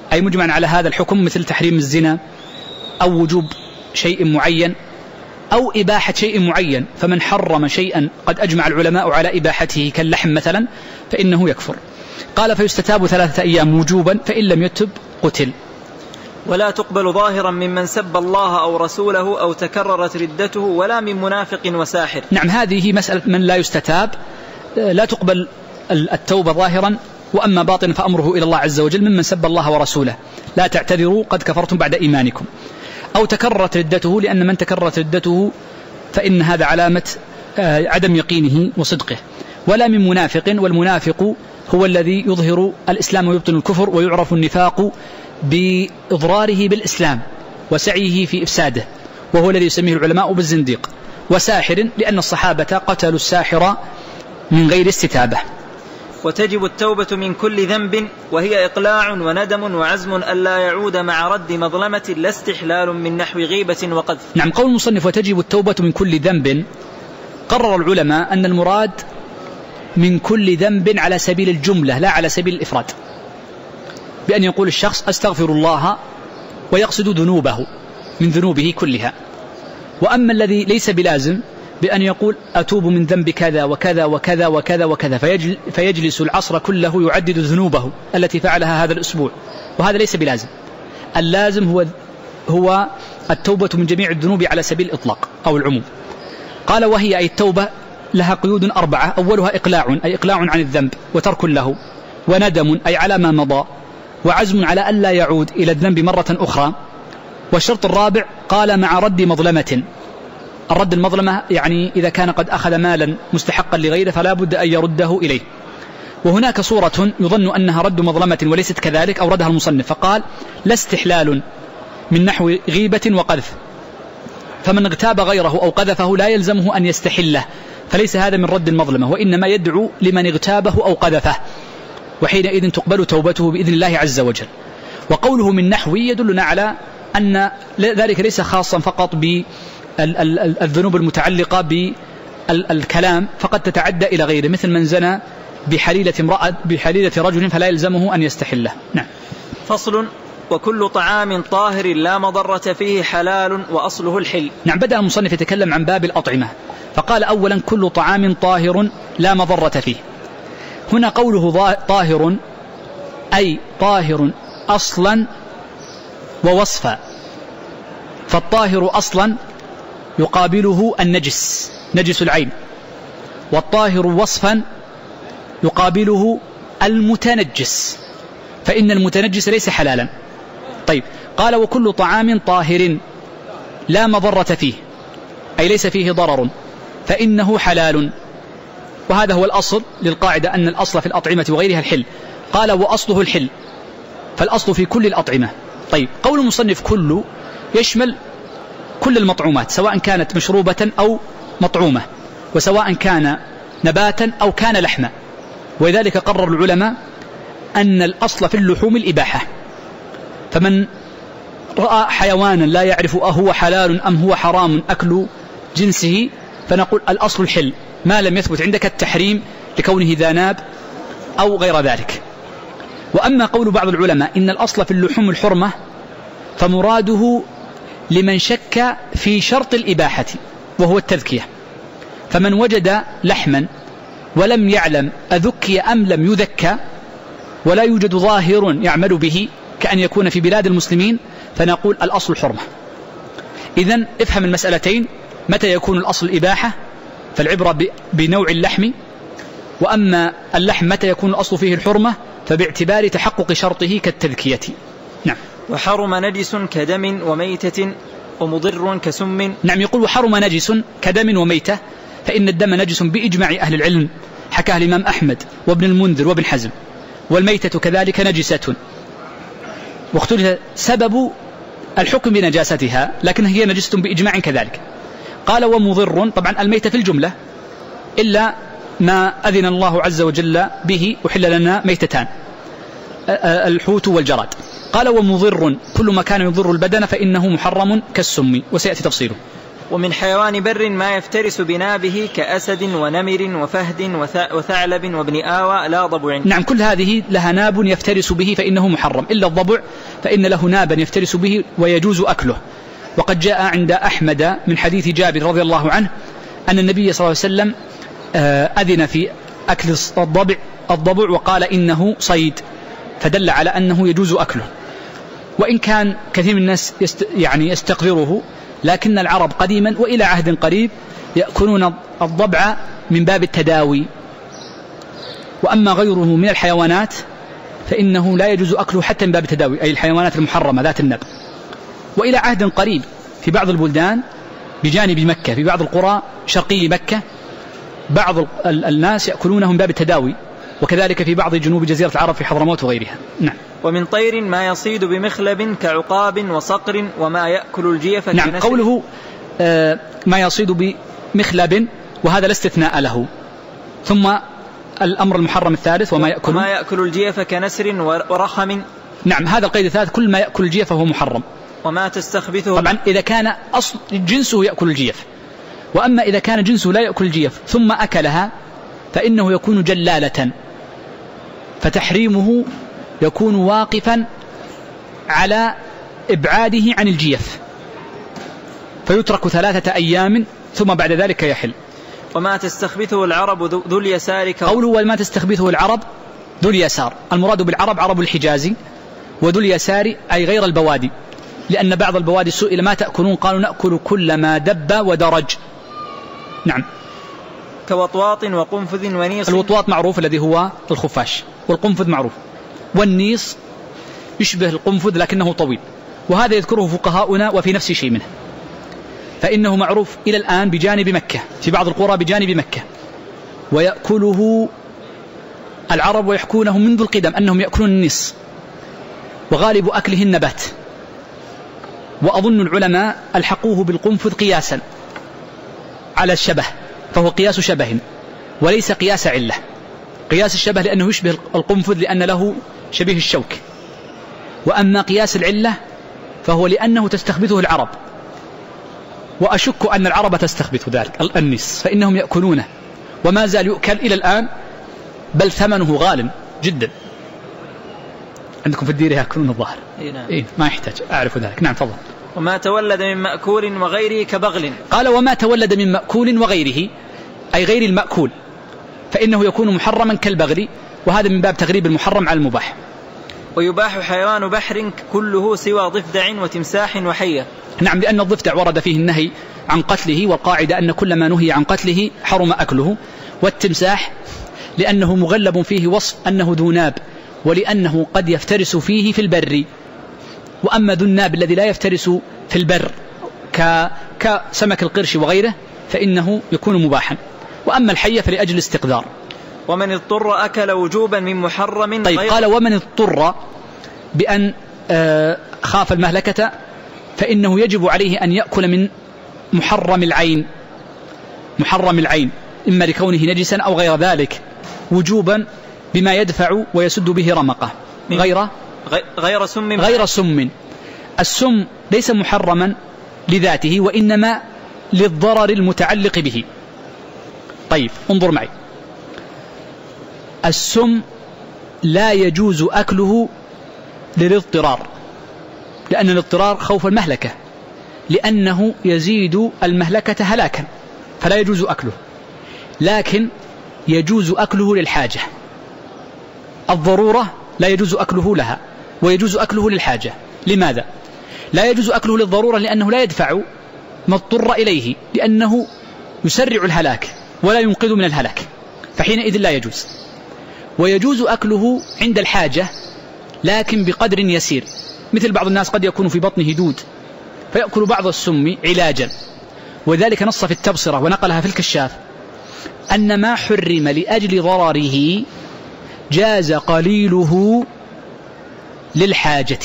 أي مجمع على هذا الحكم، مثل تحريم الزنا أو وجوب شيء معين أو إباحة شيء معين. فمن حرم شيئا قد أجمع العلماء على إباحته كاللحم مثلا فإنه يكفر. قال فيستتاب 3 أيام وجوبا، فإن لم يتب قتل. ولا تقبل ظاهرا ممن سب الله أو رسوله أو تكررت ردته، ولا من منافق وساحر. نعم، هذه مسألة من لا يستتاب، لا تقبل التوبة ظاهرا، وأما باطنا فأمره إلى الله عز وجل ممن سب الله ورسوله، لا تعتذروا قد كفرتم بعد إيمانكم. أو تكررت ردته، لأن من تكررت ردته فإن هذا علامة عدم يقينه وصدقه. ولا من منافق، والمنافق هو الذي يظهر الإسلام ويبطن الكفر، ويعرف النفاق بإضراره بالإسلام وسعيه في إفساده، وهو الذي يسميه العلماء بالزنديق. وساحر، لأن الصحابة قتلوا الساحر من غير استتابة. وتجب التوبة من كل ذنب، وهي إقلاع وندم وعزم ألا يعود مع رد مظلمة، لا استحلال من نحو غيبة وقذف. نعم، قول المصنف وتجب التوبة من كل ذنب، قرر العلماء أن المراد من كل ذنب على سبيل الجملة لا على سبيل الإفراد، بأن يقول الشخص أستغفر الله ويقصد ذنوبه من ذنوبه كلها. وأما الذي ليس بلازم بأن يقول أتوب من ذنب كذا وكذا وكذا وكذا وكذا، فيجلس العصر كله يعدد ذنوبه التي فعلها هذا الأسبوع، وهذا ليس بلازم. اللازم هو التوبة من جميع الذنوب على سبيل الإطلاق أو العموم. قال وهي أي التوبة لها قيود 4، أولها إقلاع، أي إقلاع عن الذنب وترك له، وندم أي على ما مضى، وعزم على ألا يعود إلى الذنب مرة أخرى. والشرط الرابع قال مع رد مظلمة. الرد المظلمة يعني إذا كان قد أخذ مالا مستحقا لغيره فلا بد أن يرده إليه. وهناك صورة يظن أنها رد مظلمة وليست كذلك، أوردها المصنف فقال لا استحلال من نحو غيبة وقذف، فمن اغتاب غيره أو قذفه لا يلزمه أن يستحله، فليس هذا من رد المظلمة، وإنما يدعو لمن اغتابه أو قذفه، وحينئذ تقبل توبته بإذن الله عز وجل. وقوله من نحو يدلنا على أن ذلك ليس خاصا فقط بالذنوب المتعلقة بالكلام، فقد تتعدى إلى غيره، مثل من زنى بحليلة رجل فلا يلزمه أن يستحله. نعم. فصل. وكل طعام طاهر لا مضرة فيه حلال وأصله الحل. نعم، بدأ المصنف يتكلم عن باب الأطعمة، فقال أولا كل طعام طاهر لا مضرة فيه. هنا قوله طاهر أي طاهر أصلا ووصفا، فالطاهر أصلا يقابله النجس، نجس العين، والطاهر وصفا يقابله المتنجس، فإن المتنجس ليس حلالا. طيب، قال وكل طعام طاهر لا مضرة فيه، أي ليس فيه ضرر، فإنه حلال. وهذا هو الأصل للقاعدة، أن الأصل في الأطعمة وغيرها الحل. قال وأصله الحل، فالأصل في كل الأطعمة. طيب، قول المصنف كل يشمل كل المطعومات، سواء كانت مشروبة أو مطعومة، وسواء كان نباتا أو كان لحما. ولذلك قرر العلماء أن الأصل في اللحوم الإباحة، فمن رأى حيوانا لا يعرف أهو حلال أم هو حرام أكل جنسه فنقول الأصل الحل، ما لم يثبت عندك التحريم لكونه ذا ناب أو غير ذلك. وأما قول بعض العلماء إن الأصل في اللحوم الحرمة، فمراده لمن شك في شرط الإباحة وهو التذكية، فمن وجد لحما ولم يعلم أذكي أم لم يذكى، ولا يوجد ظاهر يعمل به كأن يكون في بلاد المسلمين، فنقول الأصل الحرمة. إذن افهم المسألتين، متى يكون الأصل الإباحة فالعبرة بنوع اللحم، وأما اللحم متى يكون الأصل فيه الحرمة فباعتبار تحقق شرطه كالتذكية. نعم. وحرم نجس كدم وميتة ومضر كسم. نعم، يقول وحرم نجس كدم وميتة، فإن الدم نجس بإجماع أهل العلم، حكاه الإمام أحمد وابن المنذر وابن حزم، والميتة كذلك نجسة، واختلف سبب الحكم بنجاستها، لكن هي نجسة بإجماع كذلك. قال ومضر، طبعا الميتة في الجملة إلا ما أذن الله عز وجل به، وحل لنا ميتتان، الحوت والجراد. قال ومضر كل ما كان يضر البدن فإنه محرم كالسم، وسيأتي تفصيله. ومن حيوان بر ما يفترس بنابه كأسد ونمر وفهد وثعلب وابن آوى لا ضبع. نعم، كل هذه لها ناب يفترس به فإنه محرم، إلا الضبع فإن له نابا يفترس به ويجوز أكله. وقد جاء عند أحمد من حديث جابر رضي الله عنه أن النبي صلى الله عليه وسلم أذن في أكل الضبع وقال إنه صيد، فدل على أنه يجوز أكله. وإن كان كثير من الناس يستقذره، لكن العرب قديما وإلى عهد قريب يأكلون الضبع من باب التداوي. وأما غيره من الحيوانات فإنه لا يجوز أكله حتى من باب التداوي، أي الحيوانات المحرمة ذات الناب. وإلى عهد قريب في بعض البلدان بجانب مكة، في بعض القرى شرقي مكة، بعض الناس يأكلونه من باب التداوي، وكذلك في بعض جنوب جزيرة العرب في حضرموت وغيرها. نعم. ومن طير ما يصيد بمخلب كعقاب وصقر وما يأكل الجيف. نعم، قوله ما يصيد بمخلب وهذا لا استثناء له. ثم الأمر المحرم الثالث وما يأكل الجيف كنسر ورخم. نعم، هذا القيد الثالث، كل ما يأكل الجيف فهو محرم. وما تستخبثه طبعا إذا كان أصل جنسه يأكل الجيف. وأما إذا كان جنسه لا يأكل الجيف ثم أكلها فإنه يكون جلالة، فتحريمه يكون واقفا على إبعاده عن الجيف، فيترك 3 أيام ثم بعد ذلك يحل. وما تستخبثه العرب ذو اليسار. قوله وما تستخبثه العرب ذو اليسار، المراد بالعرب عرب الحجاز، وذو اليسار أي غير البوادي، لأن بعض البوادي سئل ما تأكلون قالوا نأكل كل ما دب ودرج. نعم. كوطواط وقنفذ ونيص. الوطواط معروف الذي هو الخفاش، والقنفذ معروف، والنيص يشبه القنفذ لكنه طويل، وهذا يذكره فقهاؤنا وفي نفس شيء منه، فإنه معروف إلى الآن بجانب مكة، في بعض القرى بجانب مكة، ويأكله العرب ويحكونه منذ القدم أنهم يأكلون النيص، وغالب أكله النبات. وأظن العلماء ألحقوه بالقنفذ قياسا على الشبه، فهو قياس شبه وليس قياس علة. قياس الشبه لأنه يشبه القنفذ لأن له شبيه الشوك، وأما قياس العلة فهو لأنه تستخبثه العرب، وأشك أن العرب تستخبث ذلك النيص، فإنهم يأكلونه وما زال يؤكل إلى الآن، بل ثمنه غال جدا. عندكم في الدير يأكلون الظهر. نعم. ما يحتاج أعرف ذلك. نعم تفضل. وما تولد من مأكول وغيره كبغل. قال وما تولد من مأكول وغيره أي غير المأكول، فإنه يكون محرما كالبغل، وهذا من باب تغريب المحرم على المباح. ويباح حيوان بحر كله سوى ضفدع وتمساح وحية. نعم، لأن الضفدع ورد فيه النهي عن قتله، والقاعدة أن كل ما نهي عن قتله حرم أكله. والتمساح لأنه مغلب فيه وصف أنه ذو ناب، ولأنه قد يفترس فيه في البر. وأما ذو الناب الذي لا يفترس في البر كسمك القرش وغيره فإنه يكون مباحا. وأما الحية فلأجل الاستقذار. ومن اضطر أكل وجوبا من محرم. طيب، قال ومن اضطر بأن خاف المهلكة فإنه يجب عليه أن يأكل من محرم العين، محرم العين إما لكونه نجسا أو غير ذلك، وجوبا بما يدفع ويسد به رمقه، غير سم. السم ليس محرما لذاته وإنما للضرر المتعلق به. طيب انظر معي، السم لا يجوز أكله للاضطرار، لأن الاضطرار خوف المهلكة، لأنه يزيد المهلكة هلاكا فلا يجوز أكله. لكن يجوز أكله للحاجة، الضرورة لا يجوز أكله لها، ويجوز أكله للحاجة. لماذا؟ لا يجوز أكله للضرورة لأنه لا يدفع ما اضطر إليه، لأنه يسرع الهلاك ولا ينقذ من الهلاك، فحينئذ لا يجوز. ويجوز أكله عند الحاجة لكن بقدر يسير، مثل بعض الناس قد يكون في بطنه دود فيأكل بعض السم علاجا، وذلك نص في التبصرة ونقلها في الكشاف أن ما حرم لأجل ضرره جاز قليله للحاجة،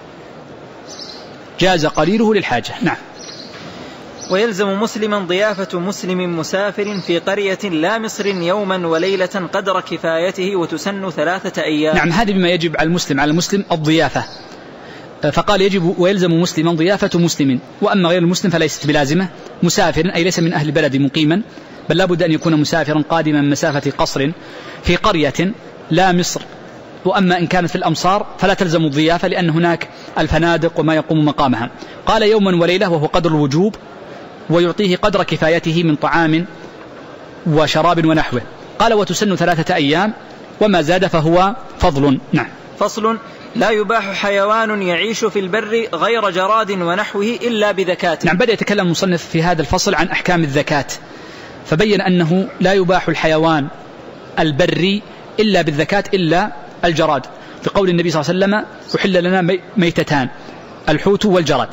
جاز قليله للحاجة. نعم. ويلزم مسلما ضيافة مسلم مسافر في قرية لا مصر يوما وليلة قدر كفايته وتسن 3 أيام. نعم، هذا بما يجب على المسلم الضيافة. فقال يجب ويلزم مسلما ضيافة مسلم، وأما غير المسلم فليست بلازمة. مسافر أي ليس من أهل البلد مقيما، بل لا بد أن يكون مسافرا قادما من مسافة قصر في قرية لا مصر. وأما إن كانت في الأمصار فلا تلزم الضيافة، لأن هناك الفنادق وما يقوم مقامها. قال يوما وليلة وهو قدر الوجوب، ويعطيه قدر كفايته من طعام وشراب ونحوه. قال وتسن 3 أيام، وما زاد فهو فضل. نعم. فصل: لا يباح حيوان يعيش في البر غير جراد ونحوه إلا بذكاة. نعم. بدأ يتكلم المصنف في هذا الفصل عن أحكام الذكاة، فبين أنه لا يباح الحيوان البري إلا بالذكاة إلا الجراد، في قول النبي صلى الله عليه وسلم: أحل لنا ميتتان، الحوت والجراد.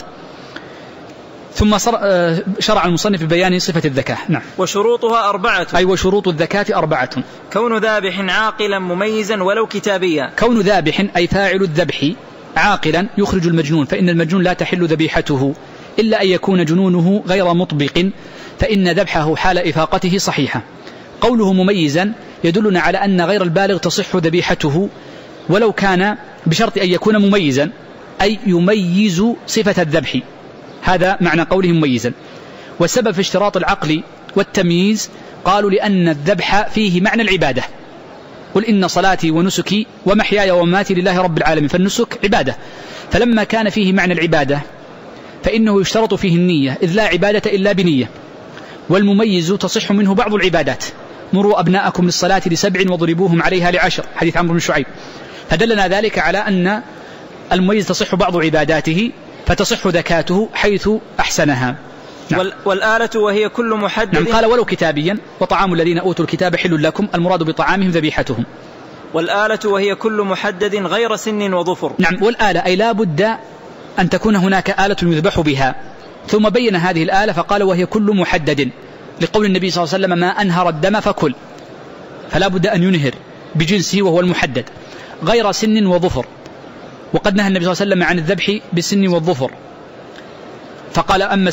ثم شرع المصنف ببيان صفة الذكاة. نعم. وشروطها 4. أي وشروط الذكاة 4: كون ذابح عاقلا مميزا ولو كتابيا. كون ذابح أي فاعل الذبح عاقلا يخرج المجنون، فإن المجنون لا تحل ذبيحته إلا أن يكون جنونه غير مطبق، فإن ذبحه حال إفاقته صحيحة. قوله مميزا يدلنا على أن غير البالغ تصح ذبيحته، ولو كان بشرط أن يكون مميزا، أي يميز صفة الذبح، هذا معنى قوله مميزا. والسبب في اشتراط العقل والتمييز قالوا لأن الذبح فيه معنى العبادة. قل إن صلاتي ونسكي ومحياي ومماتي لله رب العالمين، فالنسك عبادة، فلما كان فيه معنى العبادة فإنه يشترط فيه النية، إذ لا عبادة إلا بنية. والمميز تصح منه بعض العبادات: مروا أبناءكم للصلاة ل7 واضربوهم عليها ل10، حديث عمرو بن شعيب. فدلنا ذلك على أن المميز تصح بعض عباداته، فتصح ذكاته حيث أحسنها. نعم. والآلة وهي كل محدد. نعم. قال ولو كتابيا، وطعام الذين أوتوا الكتاب حل لكم، المراد بطعامهم ذبيحتهم. والآلة وهي كل محدد غير سن وظفر. نعم. والآلة أي لا بد أن تكون هناك آلة يذبح بها، ثم بين هذه الآلة فقال وهي كل محدد، لقول النبي صلى الله عليه وسلم: ما أنهر الدم فكل، فلا بد أن ينهر بجنسه وهو المحدد، غير سن وظفر. وقد نهى النبي صلى الله عليه وسلم عن الذبح بالسن والظفر، فقال: أما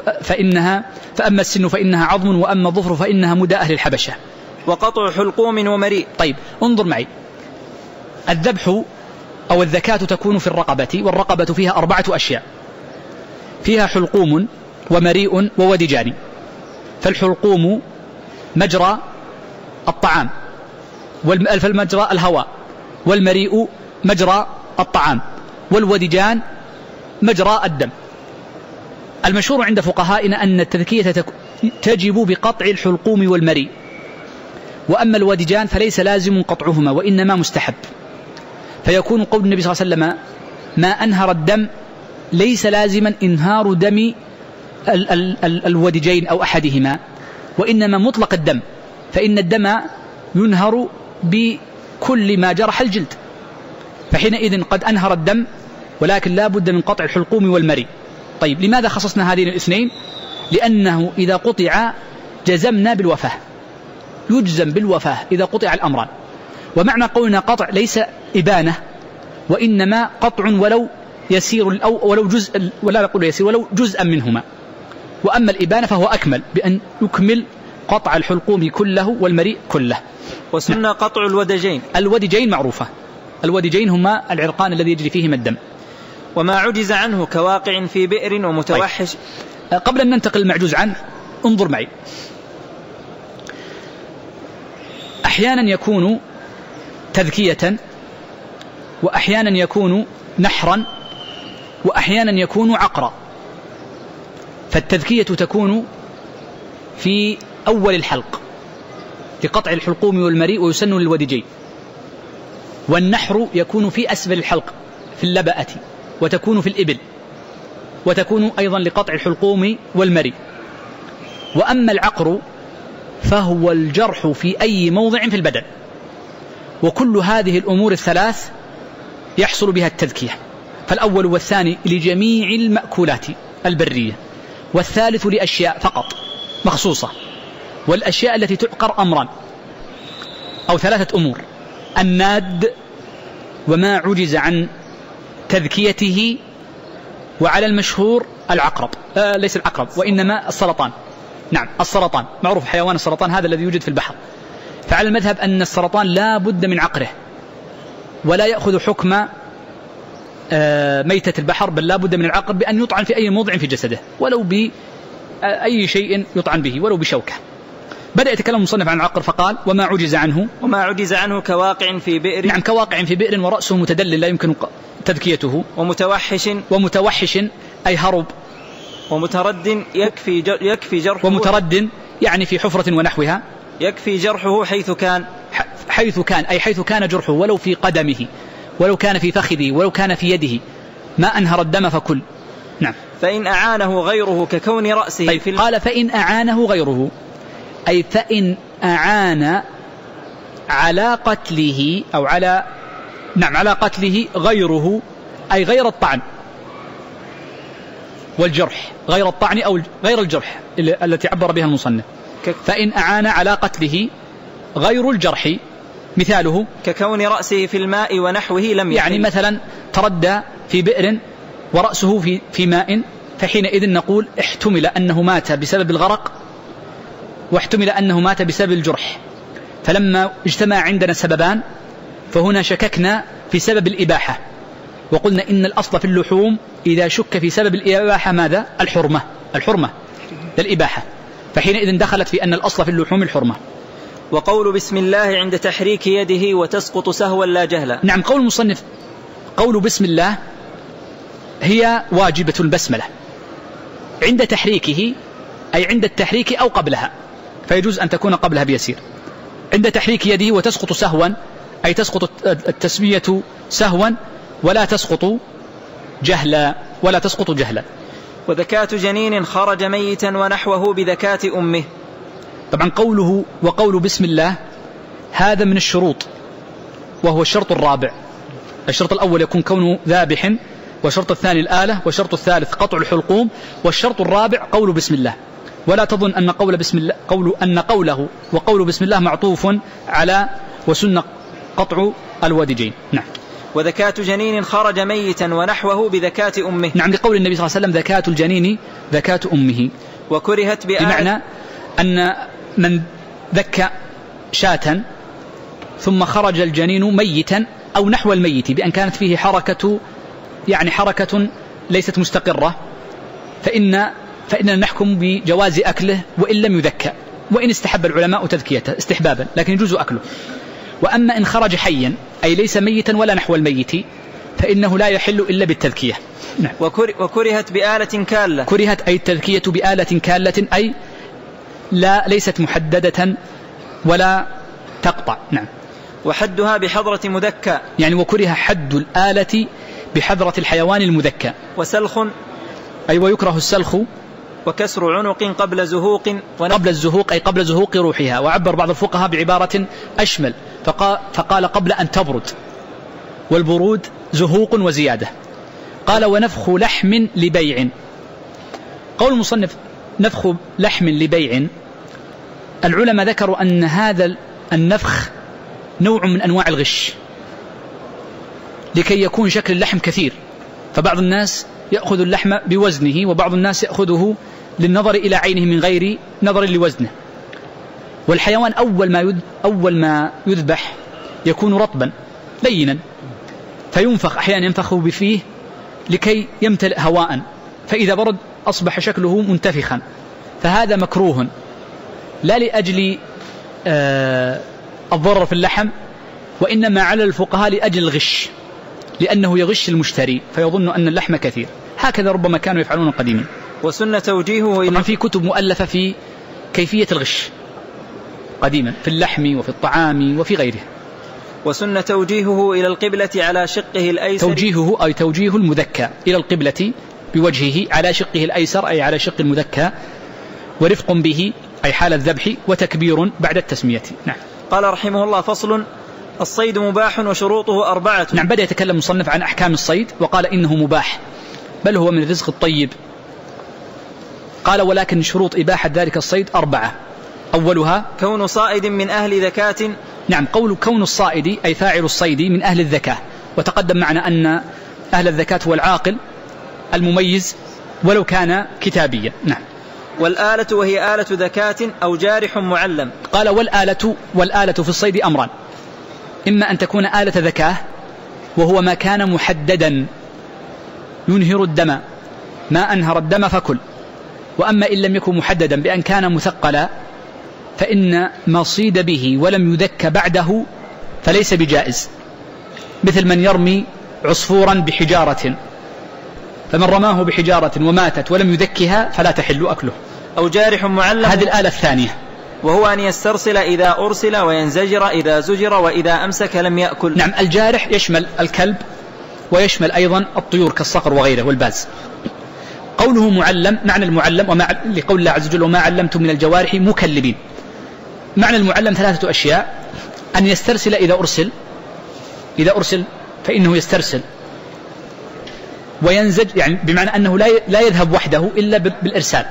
السن فإنها عظم، وأما الظفر فإنها مدى أهل الحبشة. وقطع حلقوم ومريء. طيب انظر معي، الذبح أو الذكاة تكون في الرقبة، والرقبة فيها 4 أشياء: فيها حلقوم ومريء وودجان. فالحلقوم مجرى الطعام، فالمجرى الهواء، والمريء مجرى الطعام، والودجان مجرى الدم. المشهور عند فقهائنا أن التذكية تجب بقطع الحلقوم والمريء، وأما الودجان فليس لازم قطعهما، وإنما مستحب. فيكون قول النبي صلى الله عليه وسلم: ما أنهر الدم، ليس لازما إنهار دم الودجين أو أحدهما، وإنما مطلق الدم، فإن الدم ينهر بكل ما جرح الجلد، فحينئذ قد أنهر الدم، ولكن لا بد من قطع الحلقوم والمريء. طيب لماذا خصصنا هذين الاثنين؟ لأنه إذا قطع جزمنا بالوفاة، يجزم بالوفاة إذا قطع الأمران. ومعنى قولنا قطع ليس إبانة، وإنما قطع ولو يسير أو ولو جزء، ولا نقول يسير، ولو جزءا منهما. وأما الإبانة فهو أكمل، بأن يكمل قطع الحلقوم كله والمريء كله. وسنة قطع الودجين. الودجين معروفة، الودجين هما العرقان الذي يجري فيهما الدم. وما عجز عنه كواقع في بئر ومتوحش. طيب. قبل أن ننتقل المعجوز عنه، انظر معي، أحيانا يكون تذكية، وأحيانا يكون نحرا، وأحيانا يكون عقرا. فالتذكية تكون في أول الحلق لقطع الحلقوم والمريء، ويسن للودجين. والنحر يكون في أسفل الحلق في اللبأة، وتكون في الإبل، وتكون أيضا لقطع الحلقوم والمريء. وأما العقر فهو الجرح في أي موضع في البدن. وكل هذه الأمور الثلاث يحصل بها التذكية، فالأول والثاني لجميع المأكولات البرية، والثالث لأشياء فقط مخصوصة. والأشياء التي تعقر أمران أو 3 أمور: الناد، وما عجز عن تذكيته، وعلى المشهور العقرب، ليس العقرب وإنما السرطان. نعم السرطان معروف، حيوان السرطان هذا الذي يوجد في البحر. فعلى المذهب أن السرطان لا بد من عقره، ولا يأخذ حكم ميتة البحر، بل لا بد من العقل بأن يطعن في أي موضع في جسده ولو بأي شيء يطعن به ولو بشوكة. بدأ يتكلم المصنف عن العقل فقال: وما عجز عنه كواقع في بئر. نعم، كواقع في بئر ورأسه متدلل لا يمكن تذكيته. ومتوحش أي هرب. ومترد يكفي جرحه. ومترد يعني في حفرة ونحوها. يكفي جرحه حيث كان أي حيث كان جرحه، ولو في قدمه ولو كان في فخذه ولو كان في يده، ما أنهر الدم فكل. نعم. فإن أعانه غيره ككون رأسه. طيب، قال فإن أعانه غيره أي فإن أعان على قتله أو على قتله غيره، أي غير الطعن والجرح، غير الطعن أو غير الجرح التي عبر بها المصنف. فإن أعان على قتله غير الجرح، مثاله ككون رأسه في الماء ونحوه لم يحل. يعني مثلا تردى في بئر ورأسه في ماء، فحينئذ نقول احتمل أنه مات بسبب الغرق واحتمل أنه مات بسبب الجرح. فلما اجتمع عندنا سببان فهنا شككنا في سبب الإباحة، وقلنا إن الأصل في اللحوم إذا شك في سبب الإباحة ماذا؟ الحرمة للإباحة، فحينئذ دخلت في أن الأصل في اللحوم الحرمة. وقول بسم الله عند تحريك يده وتسقط سهوا لا جهلا. نعم، قول المصنف قول بسم الله هي واجبة البسملة عند تحريكه، أي عند التحريك أو قبلها، فيجوز أن تكون قبلها بيسير. عند تحريك يده وتسقط سهوا أي تسقط التسمية سهوا ولا تسقط جهلا. وذكاة جنين خرج ميتا ونحوه بذكاة أمه. طبعا قوله وقول بسم الله هذا من الشروط، وهو الشرط الرابع. الشرط الأول يكون كونه ذابح، والشرط الثاني الآلة، والشرط الثالث قطع الحلقوم، والشرط الرابع قول بسم الله. ولا تظن أن قوله وقول بسم الله معطوف على وسن قطع الودجين. نعم. وذكاة جنين خرج ميتا ونحوه بذكاة أمه. نعم، لقول النبي صلى الله عليه وسلم ذكاة الجنين ذكاة أمه. وكرهت بمعنى أن من ذكى شاة ثم خرج الجنين ميتا أو نحو الميت بأن كانت فيه حركة ليست مستقرة، فإننا نحكم بجواز أكله وإن لم يذكى، وإن استحب العلماء تذكيته استحبابا، لكن يجوز أكله. وأما إن خرج حيا أي ليس ميتا ولا نحو الميت فإنه لا يحل إلا بالتذكية. نعم. وكرهت بآلة كالة. كرهت أي التذكية بآلة كالة، أي ليست محددة ولا تقطع. نعم. وحدها بحضرة مذكى، يعني وكره حد الآلة بحضرة الحيوان المذكى. وسلخ أي ويكره السلخ. وكسر عنق قبل زهوق قبل الزهوق أي قبل زهوق روحها. وعبر بعض الفقهاء بعبارة أشمل فقال قبل أن تبرد، والبرود زهوق وزيادة. قال ونفخ لحم لبيع. قول المصنف نفخ لحم لبيع، العلماء ذكروا أن هذا النفخ نوع من أنواع الغش لكي يكون شكل اللحم كثير، فبعض الناس يأخذ اللحم بوزنه وبعض الناس يأخذه للنظر إلى عينه من غير نظر لوزنه. والحيوان أول ما يذبح يكون رطبا لينا، فينفخ أحيانا ينفخه بفيه لكي يمتلئ هواء، فإذا برد أصبح شكله منتفخا، فهذا مكروه لا لأجل الضرر في اللحم، وإنما على الفقهاء لأجل الغش، لأنه يغش المشتري فيظن أن اللحم كثير. هكذا ربما كانوا يفعلون قديما. وسنة توجيهه طبعا في كتب مؤلفة في كيفية الغش قديما في اللحم وفي الطعام وفي غيره. وسنة توجيهه إلى القبلة على شقه الأيسر. توجيهه أي توجيه المذكى إلى القبلة بوجهه على شقه الأيسر أي على شق المذكى، ورفق به أي حال الذبح، وتكبير بعد التسمية. نعم. قال رحمه الله فصل الصيد مباح وشروطه 4. نعم، بدأ يتكلم مصنف عن أحكام الصيد وقال إنه مباح بل هو من الرزق الطيب. قال ولكن شروط إباحة ذلك الصيد 4. أولها كون صائد من أهل ذكاة. نعم، قول كون الصائد أي فاعل الصيد من أهل الذكاة، وتقدم معنا أن أهل الذكاة هو العاقل المميز ولو كان كتابيا. نعم. والآلة وهي آلة ذكاة أو جارح معلم. قال والآلة في الصيد أمران: إما أن تكون آلة ذكاة وهو ما كان محددا ينهر الدم ما أنهر الدم فكل. وأما إن لم يكن محددا بأن كان مثقلا فإن ما صيد به ولم يذك بعده فليس بجائز، مثل من يرمي عصفورا بحجارة، فمن رماه بحجارة وماتت ولم يذكها فلا تحل أكله. أو جارح معلم، هذه الآلة الثانية، وهو أن يسترسل إذا أرسل وينزجر إذا زجر وإذا أمسك لم يأكل. نعم، الجارح يشمل الكلب ويشمل أيضا الطيور كالصقر وغيره والباز. قوله معلم، معنى المعلم لقول الله عز وجل وما علمتم من الجوارح مكلبين. معنى المعلم 3 أشياء: أن يسترسل إذا أرسل فإنه يسترسل، وينزج يعني بمعنى أنه لا يذهب وحده إلا بالإرسال،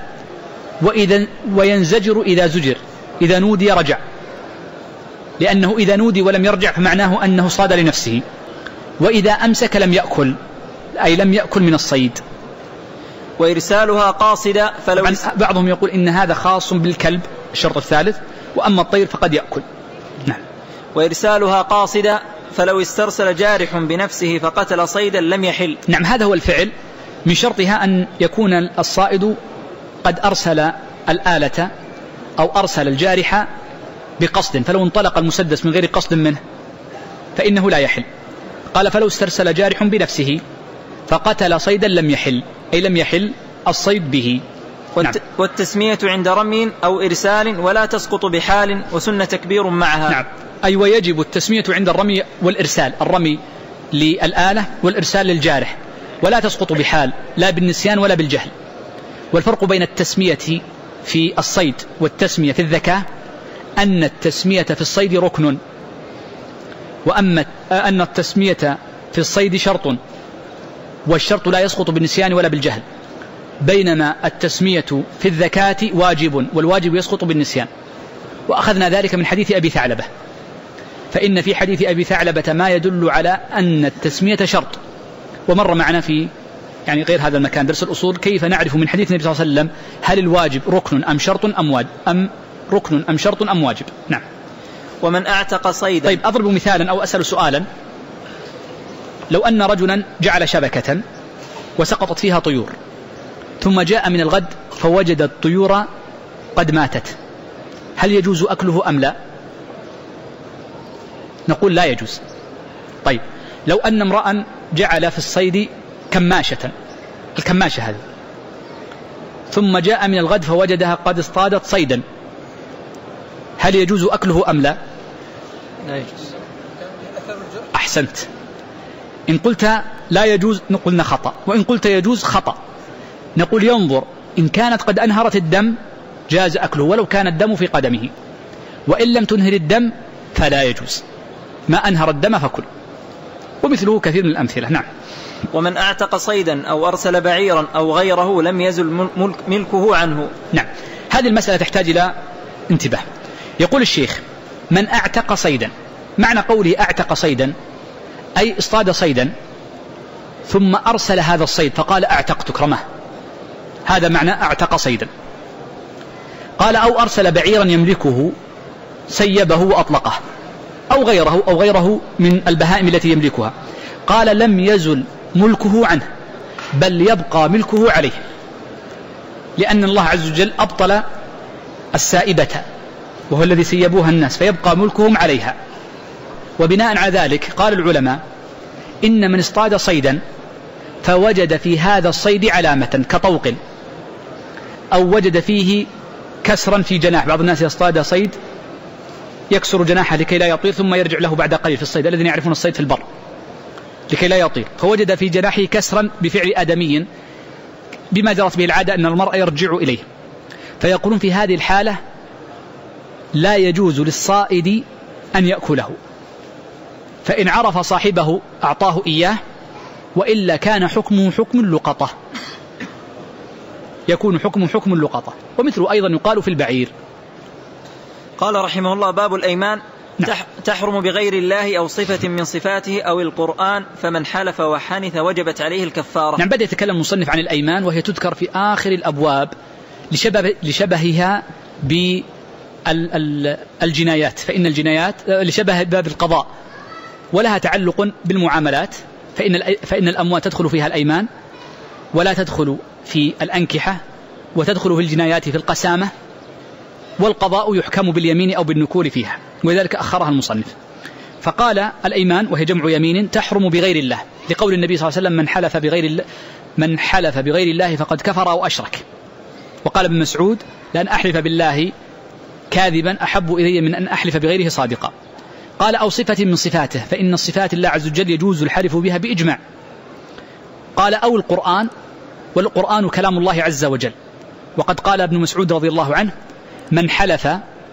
وينزجر إذا زجر، إذا نودي رجع، لأنه إذا نودي ولم يرجع فمعناه أنه صاد لنفسه. وإذا أمسك لم يأكل، أي لم يأكل من الصيد. وإرسالها قاصدة، فلو بعضهم يقول إن هذا خاص بالكلب الشرط الثالث، وأما الطير فقد يأكل. نعم. وإرسالها قاصدة، فلو استرسل جارح بنفسه فقتل صيدا لم يحل. نعم، هذا هو الفعل. من شرطها أن يكون الصائد قد أرسل الآلة أو أرسل الجارح بقصد، فلو انطلق المسدس من غير قصد منه فإنه لا يحل. قال فلو استرسل جارح بنفسه فقتل صيدا لم يحل، أي لم يحل الصيد به. نعم. والتسمية عند رمي أو إرسال ولا تسقط بحال، وسن تكبير معها. نعم، أي ويجب التسمية عند الرمي والإرسال، الرمي للآلة والإرسال للجارح، ولا تسقط بحال، لا بالنسيان ولا بالجهل. والفرق بين التسمية في الصيد والتسمية في الذكاء أن التسمية في الصيد ركن، وأما أن التسمية في الصيد شرط، والشرط لا يسقط بالنسيان ولا بالجهل، بينما التسمية في الذكاة واجب، والواجب يسقط بالنسيان. وأخذنا ذلك من حديث أبي ثعلبة، فإن في حديث أبي ثعلبة ما يدل على أن التسمية شرط، ومر معنا في يعني غير هذا المكان درس الأصول كيف نعرف من حديث النبي صلى الله عليه وسلم هل الواجب ركن أم شرط أم شرط أم واجب. نعم. ومن أعتق صيدا. طيب، أضرب مثالا أو أسأل سؤالا: لو أن رجلا جعل شبكة وسقطت فيها طيور، ثم جاء من الغد فوجد الطيور قد ماتت، هل يجوز أكله أم لا؟ نقول لا يجوز. طيب، لو أن امرأ جعل في الصيد كماشة، الكماشة هذه، ثم جاء من الغد فوجدها قد اصطادت صيدا، هل يجوز أكله أم لا؟ لا يجوز. أحسنت. إن قلت لا يجوز نقولنا خطأ، وإن قلت يجوز خطأ. نقول ينظر، إن كانت قد أنهرت الدم جاز أكله ولو كان الدم في قدمه، وإن لم تنهر الدم فلا يجوز، ما أنهر الدم فكل. ومثله كثير من الأمثلة. نعم. ومن أعتق صيدا أو أرسل بعيرا أو غيره لم يزل ملكه عنه. نعم، هذه المسألة تحتاج إلى انتباه. يقول الشيخ: من أعتق صيدا، معنى قوله أعتق صيدا أي اصطاد صيدا ثم أرسل هذا الصيد فقال أعتقتك، رماه، هذا معنى أعتق صيدا. قال أو أرسل بعيرا يملكه سيبه وأطلقه، أو غيره من البهائم التي يملكها، قال لم يزل ملكه عنه بل يبقى ملكه عليه، لأن الله عز وجل أبطل السائبة وهو الذي سيبوها الناس، فيبقى ملكهم عليها. وبناء على ذلك قال العلماء إن من اصطاد صيدا فوجد في هذا الصيد علامة كطوق، أو وجد فيه كسرا في جناح، بعض الناس يصطاد صيد يكسر جناحه لكي لا يطير ثم يرجع له بعد قليل في الصيد، الذين يعرفون الصيد في البر، لكي لا يطير، فوجد في جناحه كسرا بفعل آدمي بما جرت به العادة أن المرء يرجع إليه، فيقولون في هذه الحالة لا يجوز للصائد أن يأكله، فإن عرف صاحبه أعطاه إياه، وإلا كان حكمه حكم اللقطة، يكون حكمه حكم اللقطة. ومثله أيضا يقال في البعير. قال رحمه الله: باب الأيمان. نعم. تحرم بغير الله أو صفة من صفاته أو القرآن، فمن حلف وحنث وجبت عليه الكفارة. نعم، بدأ يتكلم المصنف عن الأيمان، وهي تذكر في آخر الأبواب لشبهها بالجنايات، فإن الجنايات لشبه باب القضاء ولها تعلق بالمعاملات، فإن الأموال تدخل فيها الأيمان، ولا تدخل في الأنكحة، وتدخل في الجنايات في القسامة، والقضاء يحكم باليمين أو بالنكول فيها، ولذلك أخرها المصنف. فقال الأيمان وهي جمع يمين تحرم بغير الله، لقول النبي صلى الله عليه وسلم من حلف بغير الله فقد كفر أو أشرك. وقال ابن مسعود لأن أحلف بالله كاذبا أحب إلي من أن أحلف بغيره صادقا. قال أو صفة من صفاته، فإن الصفات الله عز وجل يجوز الحلف بها بإجماع. قال أو القرآن، والقرآن كلام الله عز وجل، وقد قال ابن مسعود رضي الله عنه من حلف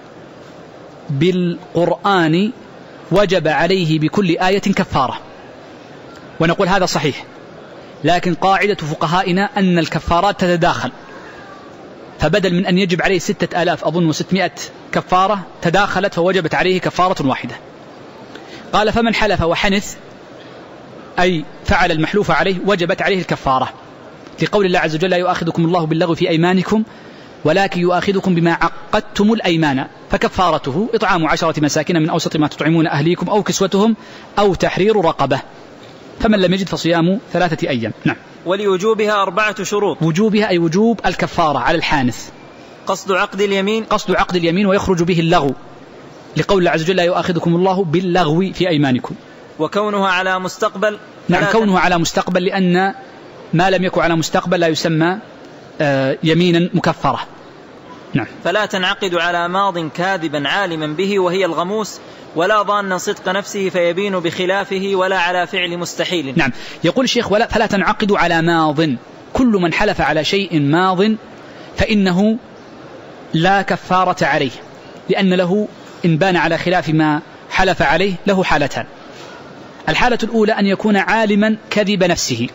بالقرآن وجب عليه بكل آية كفارة. ونقول هذا صحيح، لكن قاعدة فقهائنا أن الكفارات تتداخل، فبدل من أن يجب عليه 6000 أظن و600 كفارة تداخلت فوجبت عليه كفارة واحدة. قال فمن حلف وحنث أي فعل المحلوف عليه وجبت عليه الكفارة، لقول الله عز وجل لا يؤاخذكم الله باللغو في أيمانكم ولكن يؤاخذكم بما عقدتم الأيمان، فكفارته إطعام 10 مساكين من أوسط ما تطعمون أهليكم أو كسوتهم أو تحرير رقبة، فمن لم يجد فصيام 3 أيام. نعم. ولوجوبها 4 شروط. وجوبها أي وجوب الكفارة على الحانث. قصد عقد اليمين ويخرج به اللغو، لقول الله عز وجل لا يؤاخذكم الله باللغو في أيمانكم. وكونها على مستقبل. نعم، كونها على مستقبل، لأن ما لم يكن على مستقبل لا يسمى يمينا مكفرة. نعم. فلا تنعقد على ماض كاذبا عالما به وهي الغموس، ولا ظانا صدق نفسه فيبين بخلافه، ولا على فعل مستحيل. نعم. يقول الشيخ فلا تنعقد على ماض، كل من حلف على شيء ماض فإنه لا كفارة عليه، لأن له إن بان على خلاف ما حلف عليه له حالتان. الحالة الأولى أن يكون عالما كذب نفسه،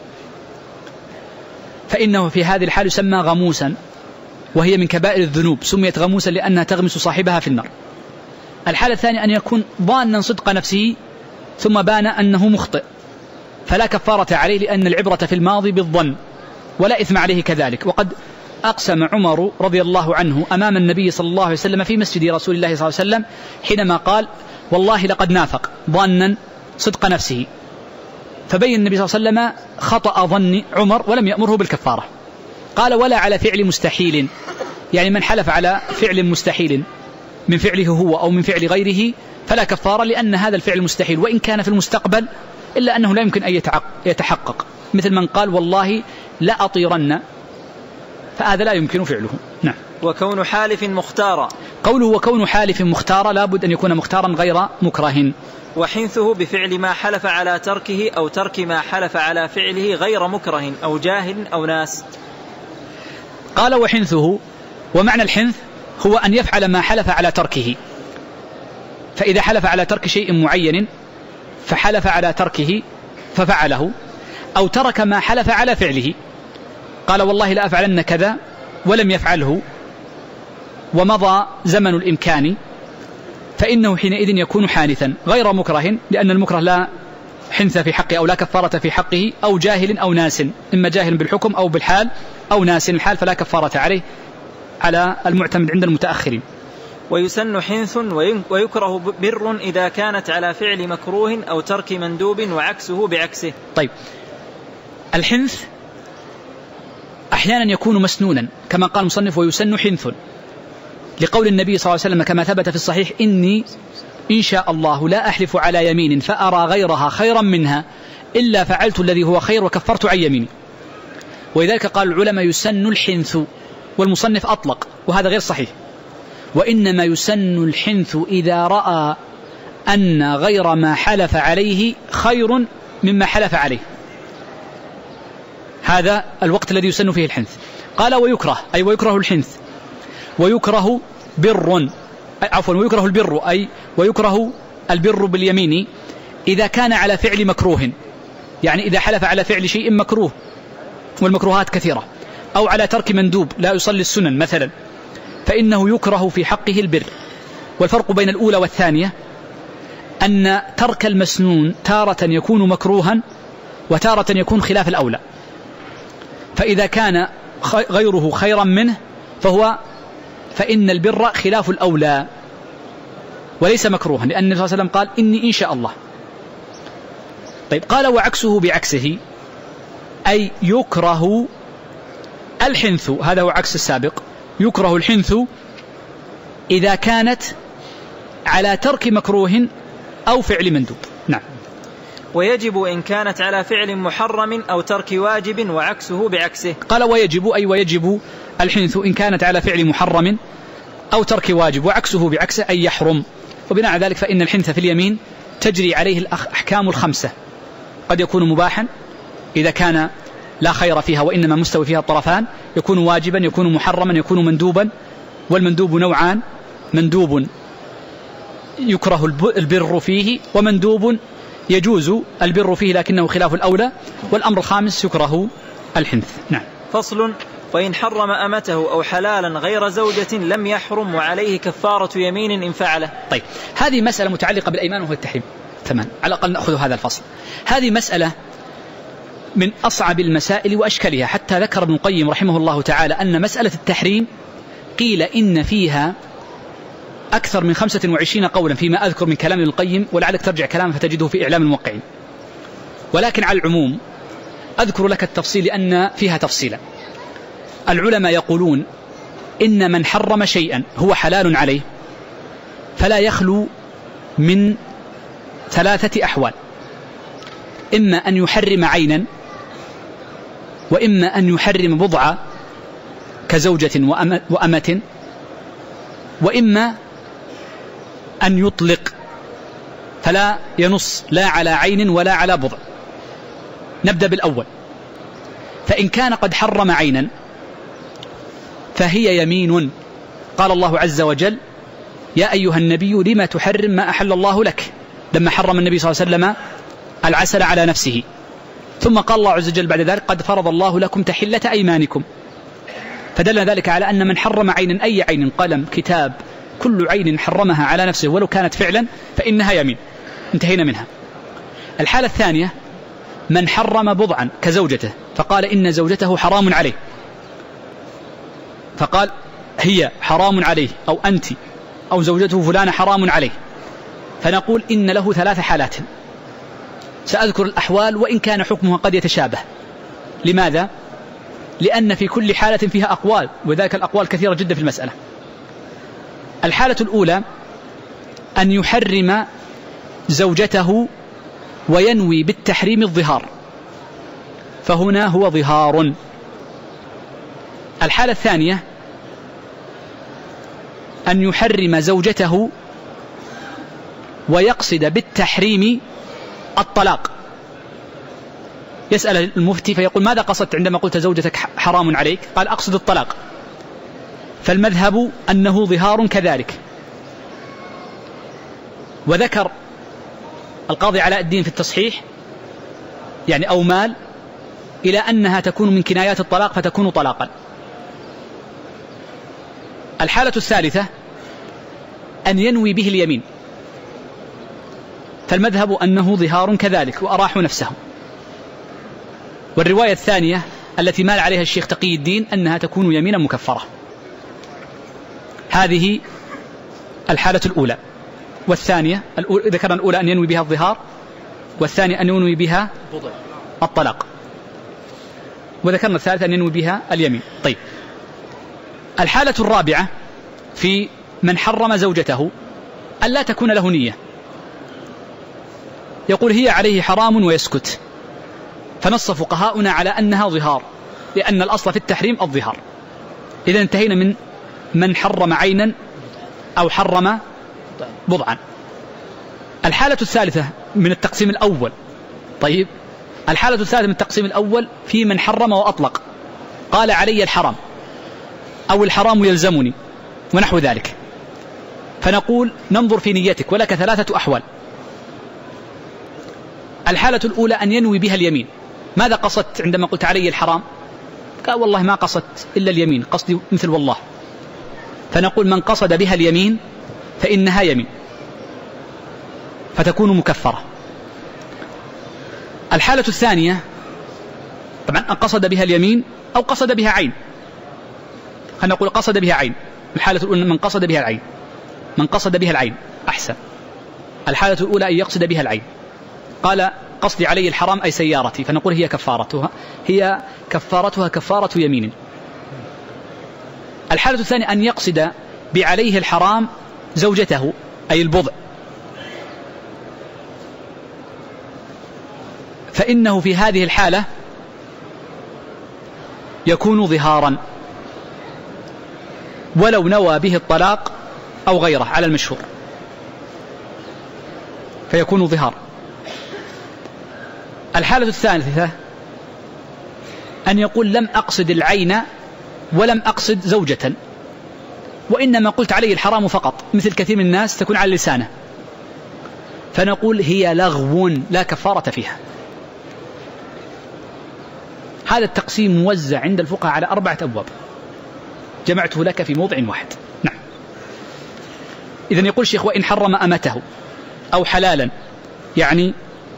فإنه في هذه الحال يسمى غموسا، وهي من كبائر الذنوب، سميت غموسا لأنها تغمس صاحبها في النار. الحالة الثانية أن يكون ظانا صدق نفسه ثم بان أنه مخطئ، فلا كفارة عليه، لأن العبرة في الماضي بالظن، ولا إثم عليه كذلك. وقد أقسم عمر رضي الله عنه أمام النبي صلى الله عليه وسلم في مسجد رسول الله صلى الله عليه وسلم حينما قال والله لقد نافق ظانا صدق نفسه، فبين النبي صلى الله عليه وسلم خطأ ظن عمر ولم يأمره بالكفارة. قال ولا على فعل مستحيل، يعني من حلف على فعل مستحيل من فعله هو أو من فعل غيره فلا كفارة، لأن هذا الفعل مستحيل وإن كان في المستقبل إلا أنه لا يمكن أن يتحقق، مثل من قال والله لا أطيرن، فهذا لا يمكن فعله. نعم. وكون حالف مختارا، قوله وكون حالف مختارا لابد أن يكون مختارا غير مكره. وحنثه بفعل ما حلف على تركه أو ترك ما حلف على فعله غير مكره أو جاهل أو ناس. قال وحنثه، ومعنى الحنث هو أن يفعل ما حلف على تركه، فإذا حلف على ترك شيء معين فحلف على تركه ففعله، أو ترك ما حلف على فعله، قال والله لا أفعلن كذا ولم يفعله ومضى زمن الإمكان، فإنه حينئذ يكون حانثا غير مكره، لأن المكره لا حنث في حقه أو لا كفارة في حقه، أو جاهل أو ناس، إما جاهل بالحكم أو بالحال أو ناس الحال فلا كفارة عليه على المعتمد عند المتأخرين. ويسن حنث ويكره بر إذا كانت على فعل مكروه أو ترك مندوب وعكسه بعكسه. طيب، الحنث أحيانا يكون مسنونا كما قال المصنف ويسن حنث، لقول النبي صلى الله عليه وسلم كما ثبت في الصحيح إني إن شاء الله لا أحلف على يمين فأرى غيرها خيرا منها إلا فعلت الذي هو خير وكفرت عن يميني. ولذلك قال العلماء يسن الحنث، والمصنف أطلق وهذا غير صحيح، وإنما يسن الحنث إذا رأى أن غير ما حلف عليه خير مما حلف عليه، هذا الوقت الذي يسن فيه الحنث. قال ويكره أي ويكره الحنث، ويكره بر ويكره البر أي ويكره البر باليمين إذا كان على فعل مكروه، يعني إذا حلف على فعل شيء مكروه والمكروهات كثيرة، أو على ترك مندوب لا يصلي السنن مثلا، فإنه يكره في حقه البر. والفرق بين الأولى والثانية أن ترك المسنون تارة يكون مكروها وتارة يكون خلاف الأولى، فإذا كان غيره خيرا منه فإن البر خلاف الأولى وليس مكروها، لأن النبي صلى الله عليه وسلم قال إني إن شاء الله. طيب، قال وعكسه بعكسه، أي يكره الحنث، هذا هو عكس السابق، يكره الحنث إذا كانت على ترك مكروه أو فعل مندوب. نعم. ويجب إن كانت على فعل محرم أو ترك واجب وعكسه بعكسه. قال ويجب، أي ويجب الحنث إن كانت على فعل محرم أو ترك واجب وعكسه بعكسه، أي يحرم. وبناء على ذلك فإن الحنث في اليمين تجري عليه الأحكام الخمسة، قد يكون مباحا إذا كان لا خير فيها وإنما مستوي فيها الطرفان، يكون واجبا، يكون محرما، يكون مندوبا. والمندوب نوعان: مندوب يكره البر فيه، ومندوب يجوز البر فيه لكنه خلاف الأولى. والأمر الخامس يكره الحنث. نعم. فصل: وإن حرم أمته أو حلالا غير زوجة لم يحرم وعليه كفارة يمين إن فعله. طيب، هذه مسألة متعلقة بالأيمان وهو التحريم. تمام، على الأقل نأخذ هذا الفصل. هذه مسألة من أصعب المسائل وأشكالها، حتى ذكر ابن القيم رحمه الله تعالى أن مسألة التحريم قيل إن فيها أكثر من 25 قولا فيما أذكر من كلام ابن القيم، ولعلك ترجع كلامه فتجده في إعلام الموقعين. ولكن على العموم أذكر لك التفصيل لأن فيها تفصيلا. العلماء يقولون إن من حرم شيئا هو حلال عليه فلا يخلو من 3 أحوال: إما أن يحرم عينا، وإما أن يحرم بضعة كزوجة وأمة، وإما أن يطلق فلا ينص لا على عين ولا على بضع. نبدأ بالأول. فإن كان قد حرم عينا فهي يمين. قال الله عز وجل: يا أيها النبي لما تحرم ما أحل الله لك، لما حرم النبي صلى الله عليه وسلم العسل على نفسه. ثم قال الله عز وجل بعد ذلك: قد فرض الله لكم تحلة أيمانكم. فدل ذلك على أن من حرم عينا، أي عين، قلم، كتاب، كل عين حرمها على نفسه ولو كانت فعلا فإنها يمين. انتهينا منها. الحالة الثانية: من حرم بضعا كزوجته فقال إن زوجته حرام عليه، فقال هي حرام عليه، أو أنت أو زوجته فلانة حرام عليه، فنقول إن له 3 حالات. سأذكر الأحوال وإن كان حكمها قد يتشابه. لماذا؟ لأن في كل حالة فيها أقوال، وذلك الأقوال كثيرة جدا في المسألة. الحالة الأولى: أن يحرم زوجته وينوي بالتحريم الظهار، فهنا هو ظهار. الحالة الثانية: أن يحرم زوجته ويقصد بالتحريم الطلاق. يسأل المفتي فيقول: ماذا قصدت عندما قلت زوجتك حرام عليك؟ قال: أقصد الطلاق. فالمذهب أنه ظهار كذلك. وذكر القاضي علاء الدين في التصحيح يعني أو مال إلى أنها تكون من كنايات الطلاق فتكون طلاقا. الحالة الثالثة: أن ينوي به اليمين، فالمذهب أنه ظهار كذلك وأراحوا نفسه. والرواية الثانية التي مال عليها الشيخ تقي الدين أنها تكون يمينا مكفرة. هذه الحالة الأولى. والثانية ذكرنا الأولى أن ينوي بها الظهار، والثانية أن ينوي بها الطلاق، وذكرنا الثالثة أن ينوي بها اليمين. طيب، الحالة الرابعة في من حرم زوجته ألا تكون له نية، يقول هي عليه حرام ويسكت، فنص فقهاؤنا على أنها ظهار، لأن الأصل في التحريم الظهار. إذا انتهينا من حرم عينا أو حرم بضعا. الحالة الثالثة من التقسيم الأول. طيب، الحالة الثالثة من التقسيم الأول في من حرم وأطلق، قال علي الحرام أو الحرام يلزمني ونحو ذلك، فنقول ننظر في نيتك ولك 3 أحوال. الحالة الأولى أن ينوي بها اليمين. ماذا قصدت عندما قلت علي الحرام؟ قال والله ما قصدت إلا اليمين، قصدي مثل والله. فنقول من قصد بها اليمين فإنها يمين فتكون مكفرة. الحالة الثانية طبعا أن قصد بها اليمين أو قصد بها عين، خلينا نقول قصد بها عين. الحالة الأولى من قصد بها العين، من قصد بها العين أحسن. الحالة الأولى أن يقصد بها العين. قال قصدي عليه الحرام أي سيارتي، فنقول هي كفارتها كفارة يمين. الحالة الثانية أن يقصد بعليه الحرام زوجته أي البضع، فإنه في هذه الحالة يكون ظهارا ولو نوى به الطلاق أو غيره على المشهور، فيكون ظهار. الحالة الثالثة أن يقول لم أقصد العين ولم أقصد زوجة، وإنما قلت عليه الحرام فقط، مثل كثير من الناس تكون على لسانه، فنقول هي لغو لا كفارة فيها. هذا التقسيم موزع عند الفقهاء على 4 أبواب، جمعته لك في موضع واحد. نعم. إذن يقول الشيخ وإن حرم أمته أو حلالا، يعني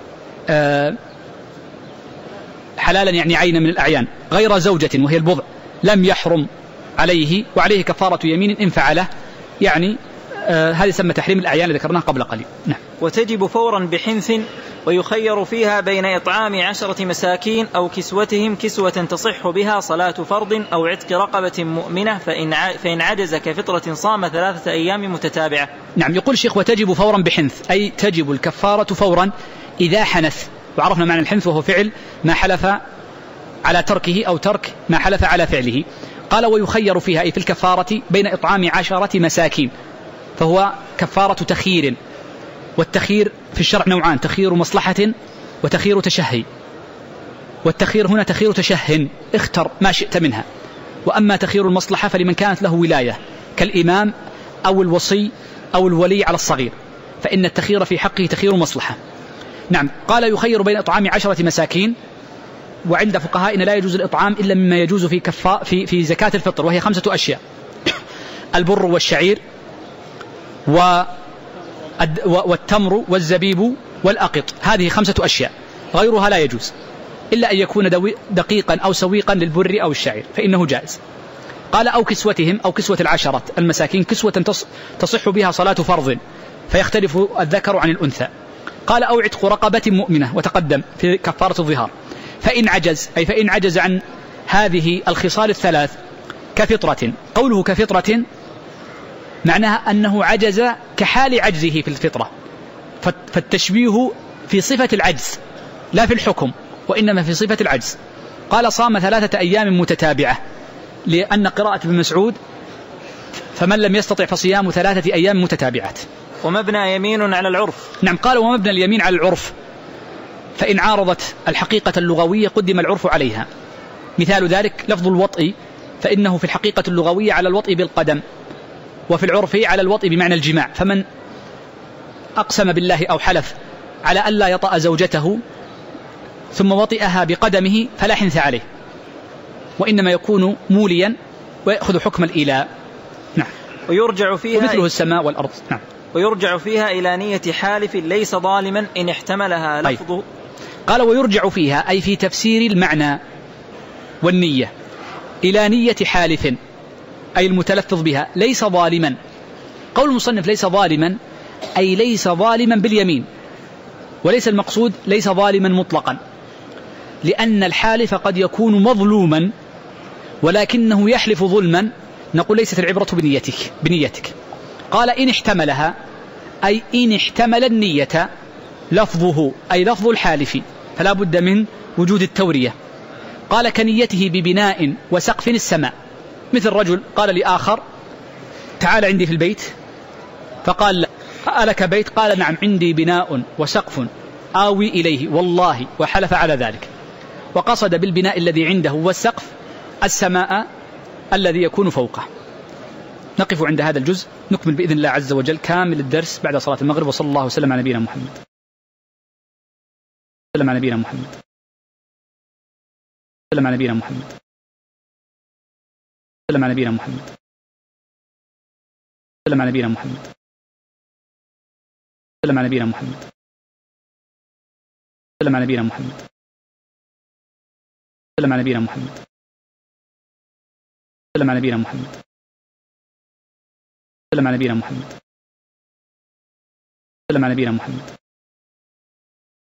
حلالا يعني عين من الأعيان غير زوجة وهي البضع، لم يحرم عليه وعليه كفارة يمين إن فعله، يعني هذه يسمى تحريم الأعيان اللي ذكرناه قبل قليل. نعم. وتجب فورا بحنث، ويخير فيها بين إطعام 10 مساكين أو كسوتهم كسوة تصح بها صلاة فرض أو عتق رقبة مؤمنة، فإن عجز كفطرة صام 3 أيام متتابعة. نعم. يقول الشيخ وتجب فورا بحنث، أي تجب الكفارة فورا إذا حنث، وعرفنا معنى الحنث وهو فعل ما حلف على تركه أو ترك ما حلف على فعله. قال ويخير فيها أي في الكفارة بين إطعام 10 مساكين، فهو كفارة تخيير، والتخيير في الشرع نوعان، تخيير مصلحة وتخيير تشهي، والتخيير هنا تخيير تشه، اختر ما شئت منها. وأما تخيير المصلحة فلمن كانت له ولاية كالإمام أو الوصي أو الولي على الصغير، فإن التخيير في حقه تخيير مصلحة. نعم. قال يخير بين إطعام 10 مساكين، وعند فقهائنا لا يجوز الإطعام إلا مما يجوز في زكاة الفطر، وهي 5 أشياء: البر والشعير والتمر والزبيب والأقط، هذه 5 أشياء، غيرها لا يجوز إلا أن يكون دقيقا أو سويقا للبر أو الشعير فإنه جائز. قال أو كسوتهم أو كسوة 10 المساكين كسوة تصح بها صلاة فرض، فيختلف الذكر عن الأنثى. قال أو عتق رقبة مؤمنة، وتقدم في كفارة الظهار. فإن عجز أي فإن عجز عن هذه الخصال 3 كفطرة. قوله كفطرة معناها أنه عجز كحال عجزه في الفطرة، فالتشبيه في صفة العجز لا في الحكم، وإنما في صفة العجز. قال صام 3 أيام متتابعة، لأن قراءة ابن مسعود فمن لم يستطع فصيام 3 أيام متتابعات. ومبنى يمين على العرف. نعم. قال ومبنى اليمين على العرف، فإن عارضت الحقيقة اللغوية قدم العرف عليها. مثال ذلك لفظ الوطء، فإنه في الحقيقة اللغوية على الوطء بالقدم، وفي العرف على الوطء بمعنى الجماع. فمن أقسم بالله أو حلف على ألا يطأ زوجته ثم وطئها بقدمه فلا حنث عليه، وإنما يكون موليا ويأخذ حكم الإيلاء. نعم. ويرجع فيها ومثله السماء والأرض. نعم. ويرجع فيها إلى نية حالف ليس ظالما إن احتملها لفظه. قال ويرجع فيها أي في تفسير المعنى والنية إلى نية حالف أي المتلفظ بها ليس ظالما. قول المصنف ليس ظالما أي ليس ظالما باليمين، وليس المقصود ليس ظالما مطلقا، لأن الحالف قد يكون مظلوما ولكنه يحلف ظلما، نقول ليست العبرة بنيتك. قال إن احتملها أي إن احتمل النية لفظه أي لفظ الحالف، فلا بد من وجود التورية. قال كنيته ببناء وسقف السماء، مثل رجل قال لآخر تعال عندي في البيت، فقال ألك بيت؟ قال نعم عندي بناء وسقف آوي إليه والله، وحلف على ذلك، وقصد بالبناء الذي عنده والسقف السماء الذي يكون فوقه. نقف عند هذا الجزء، نكمل بإذن الله عز وجل كامل الدرس بعد صلاة المغرب. وصلى الله وسلم على نبينا محمد. سلم على نبينا محمد. سلم على نبينا محمد. سلم على نبينا محمد. سلم على نبينا محمد. سلم على نبينا محمد. سلم على نبينا محمد. سلم على نبينا محمد. سلم على نبينا محمد. سلم على نبينا محمد. سلم على نبينا محمد.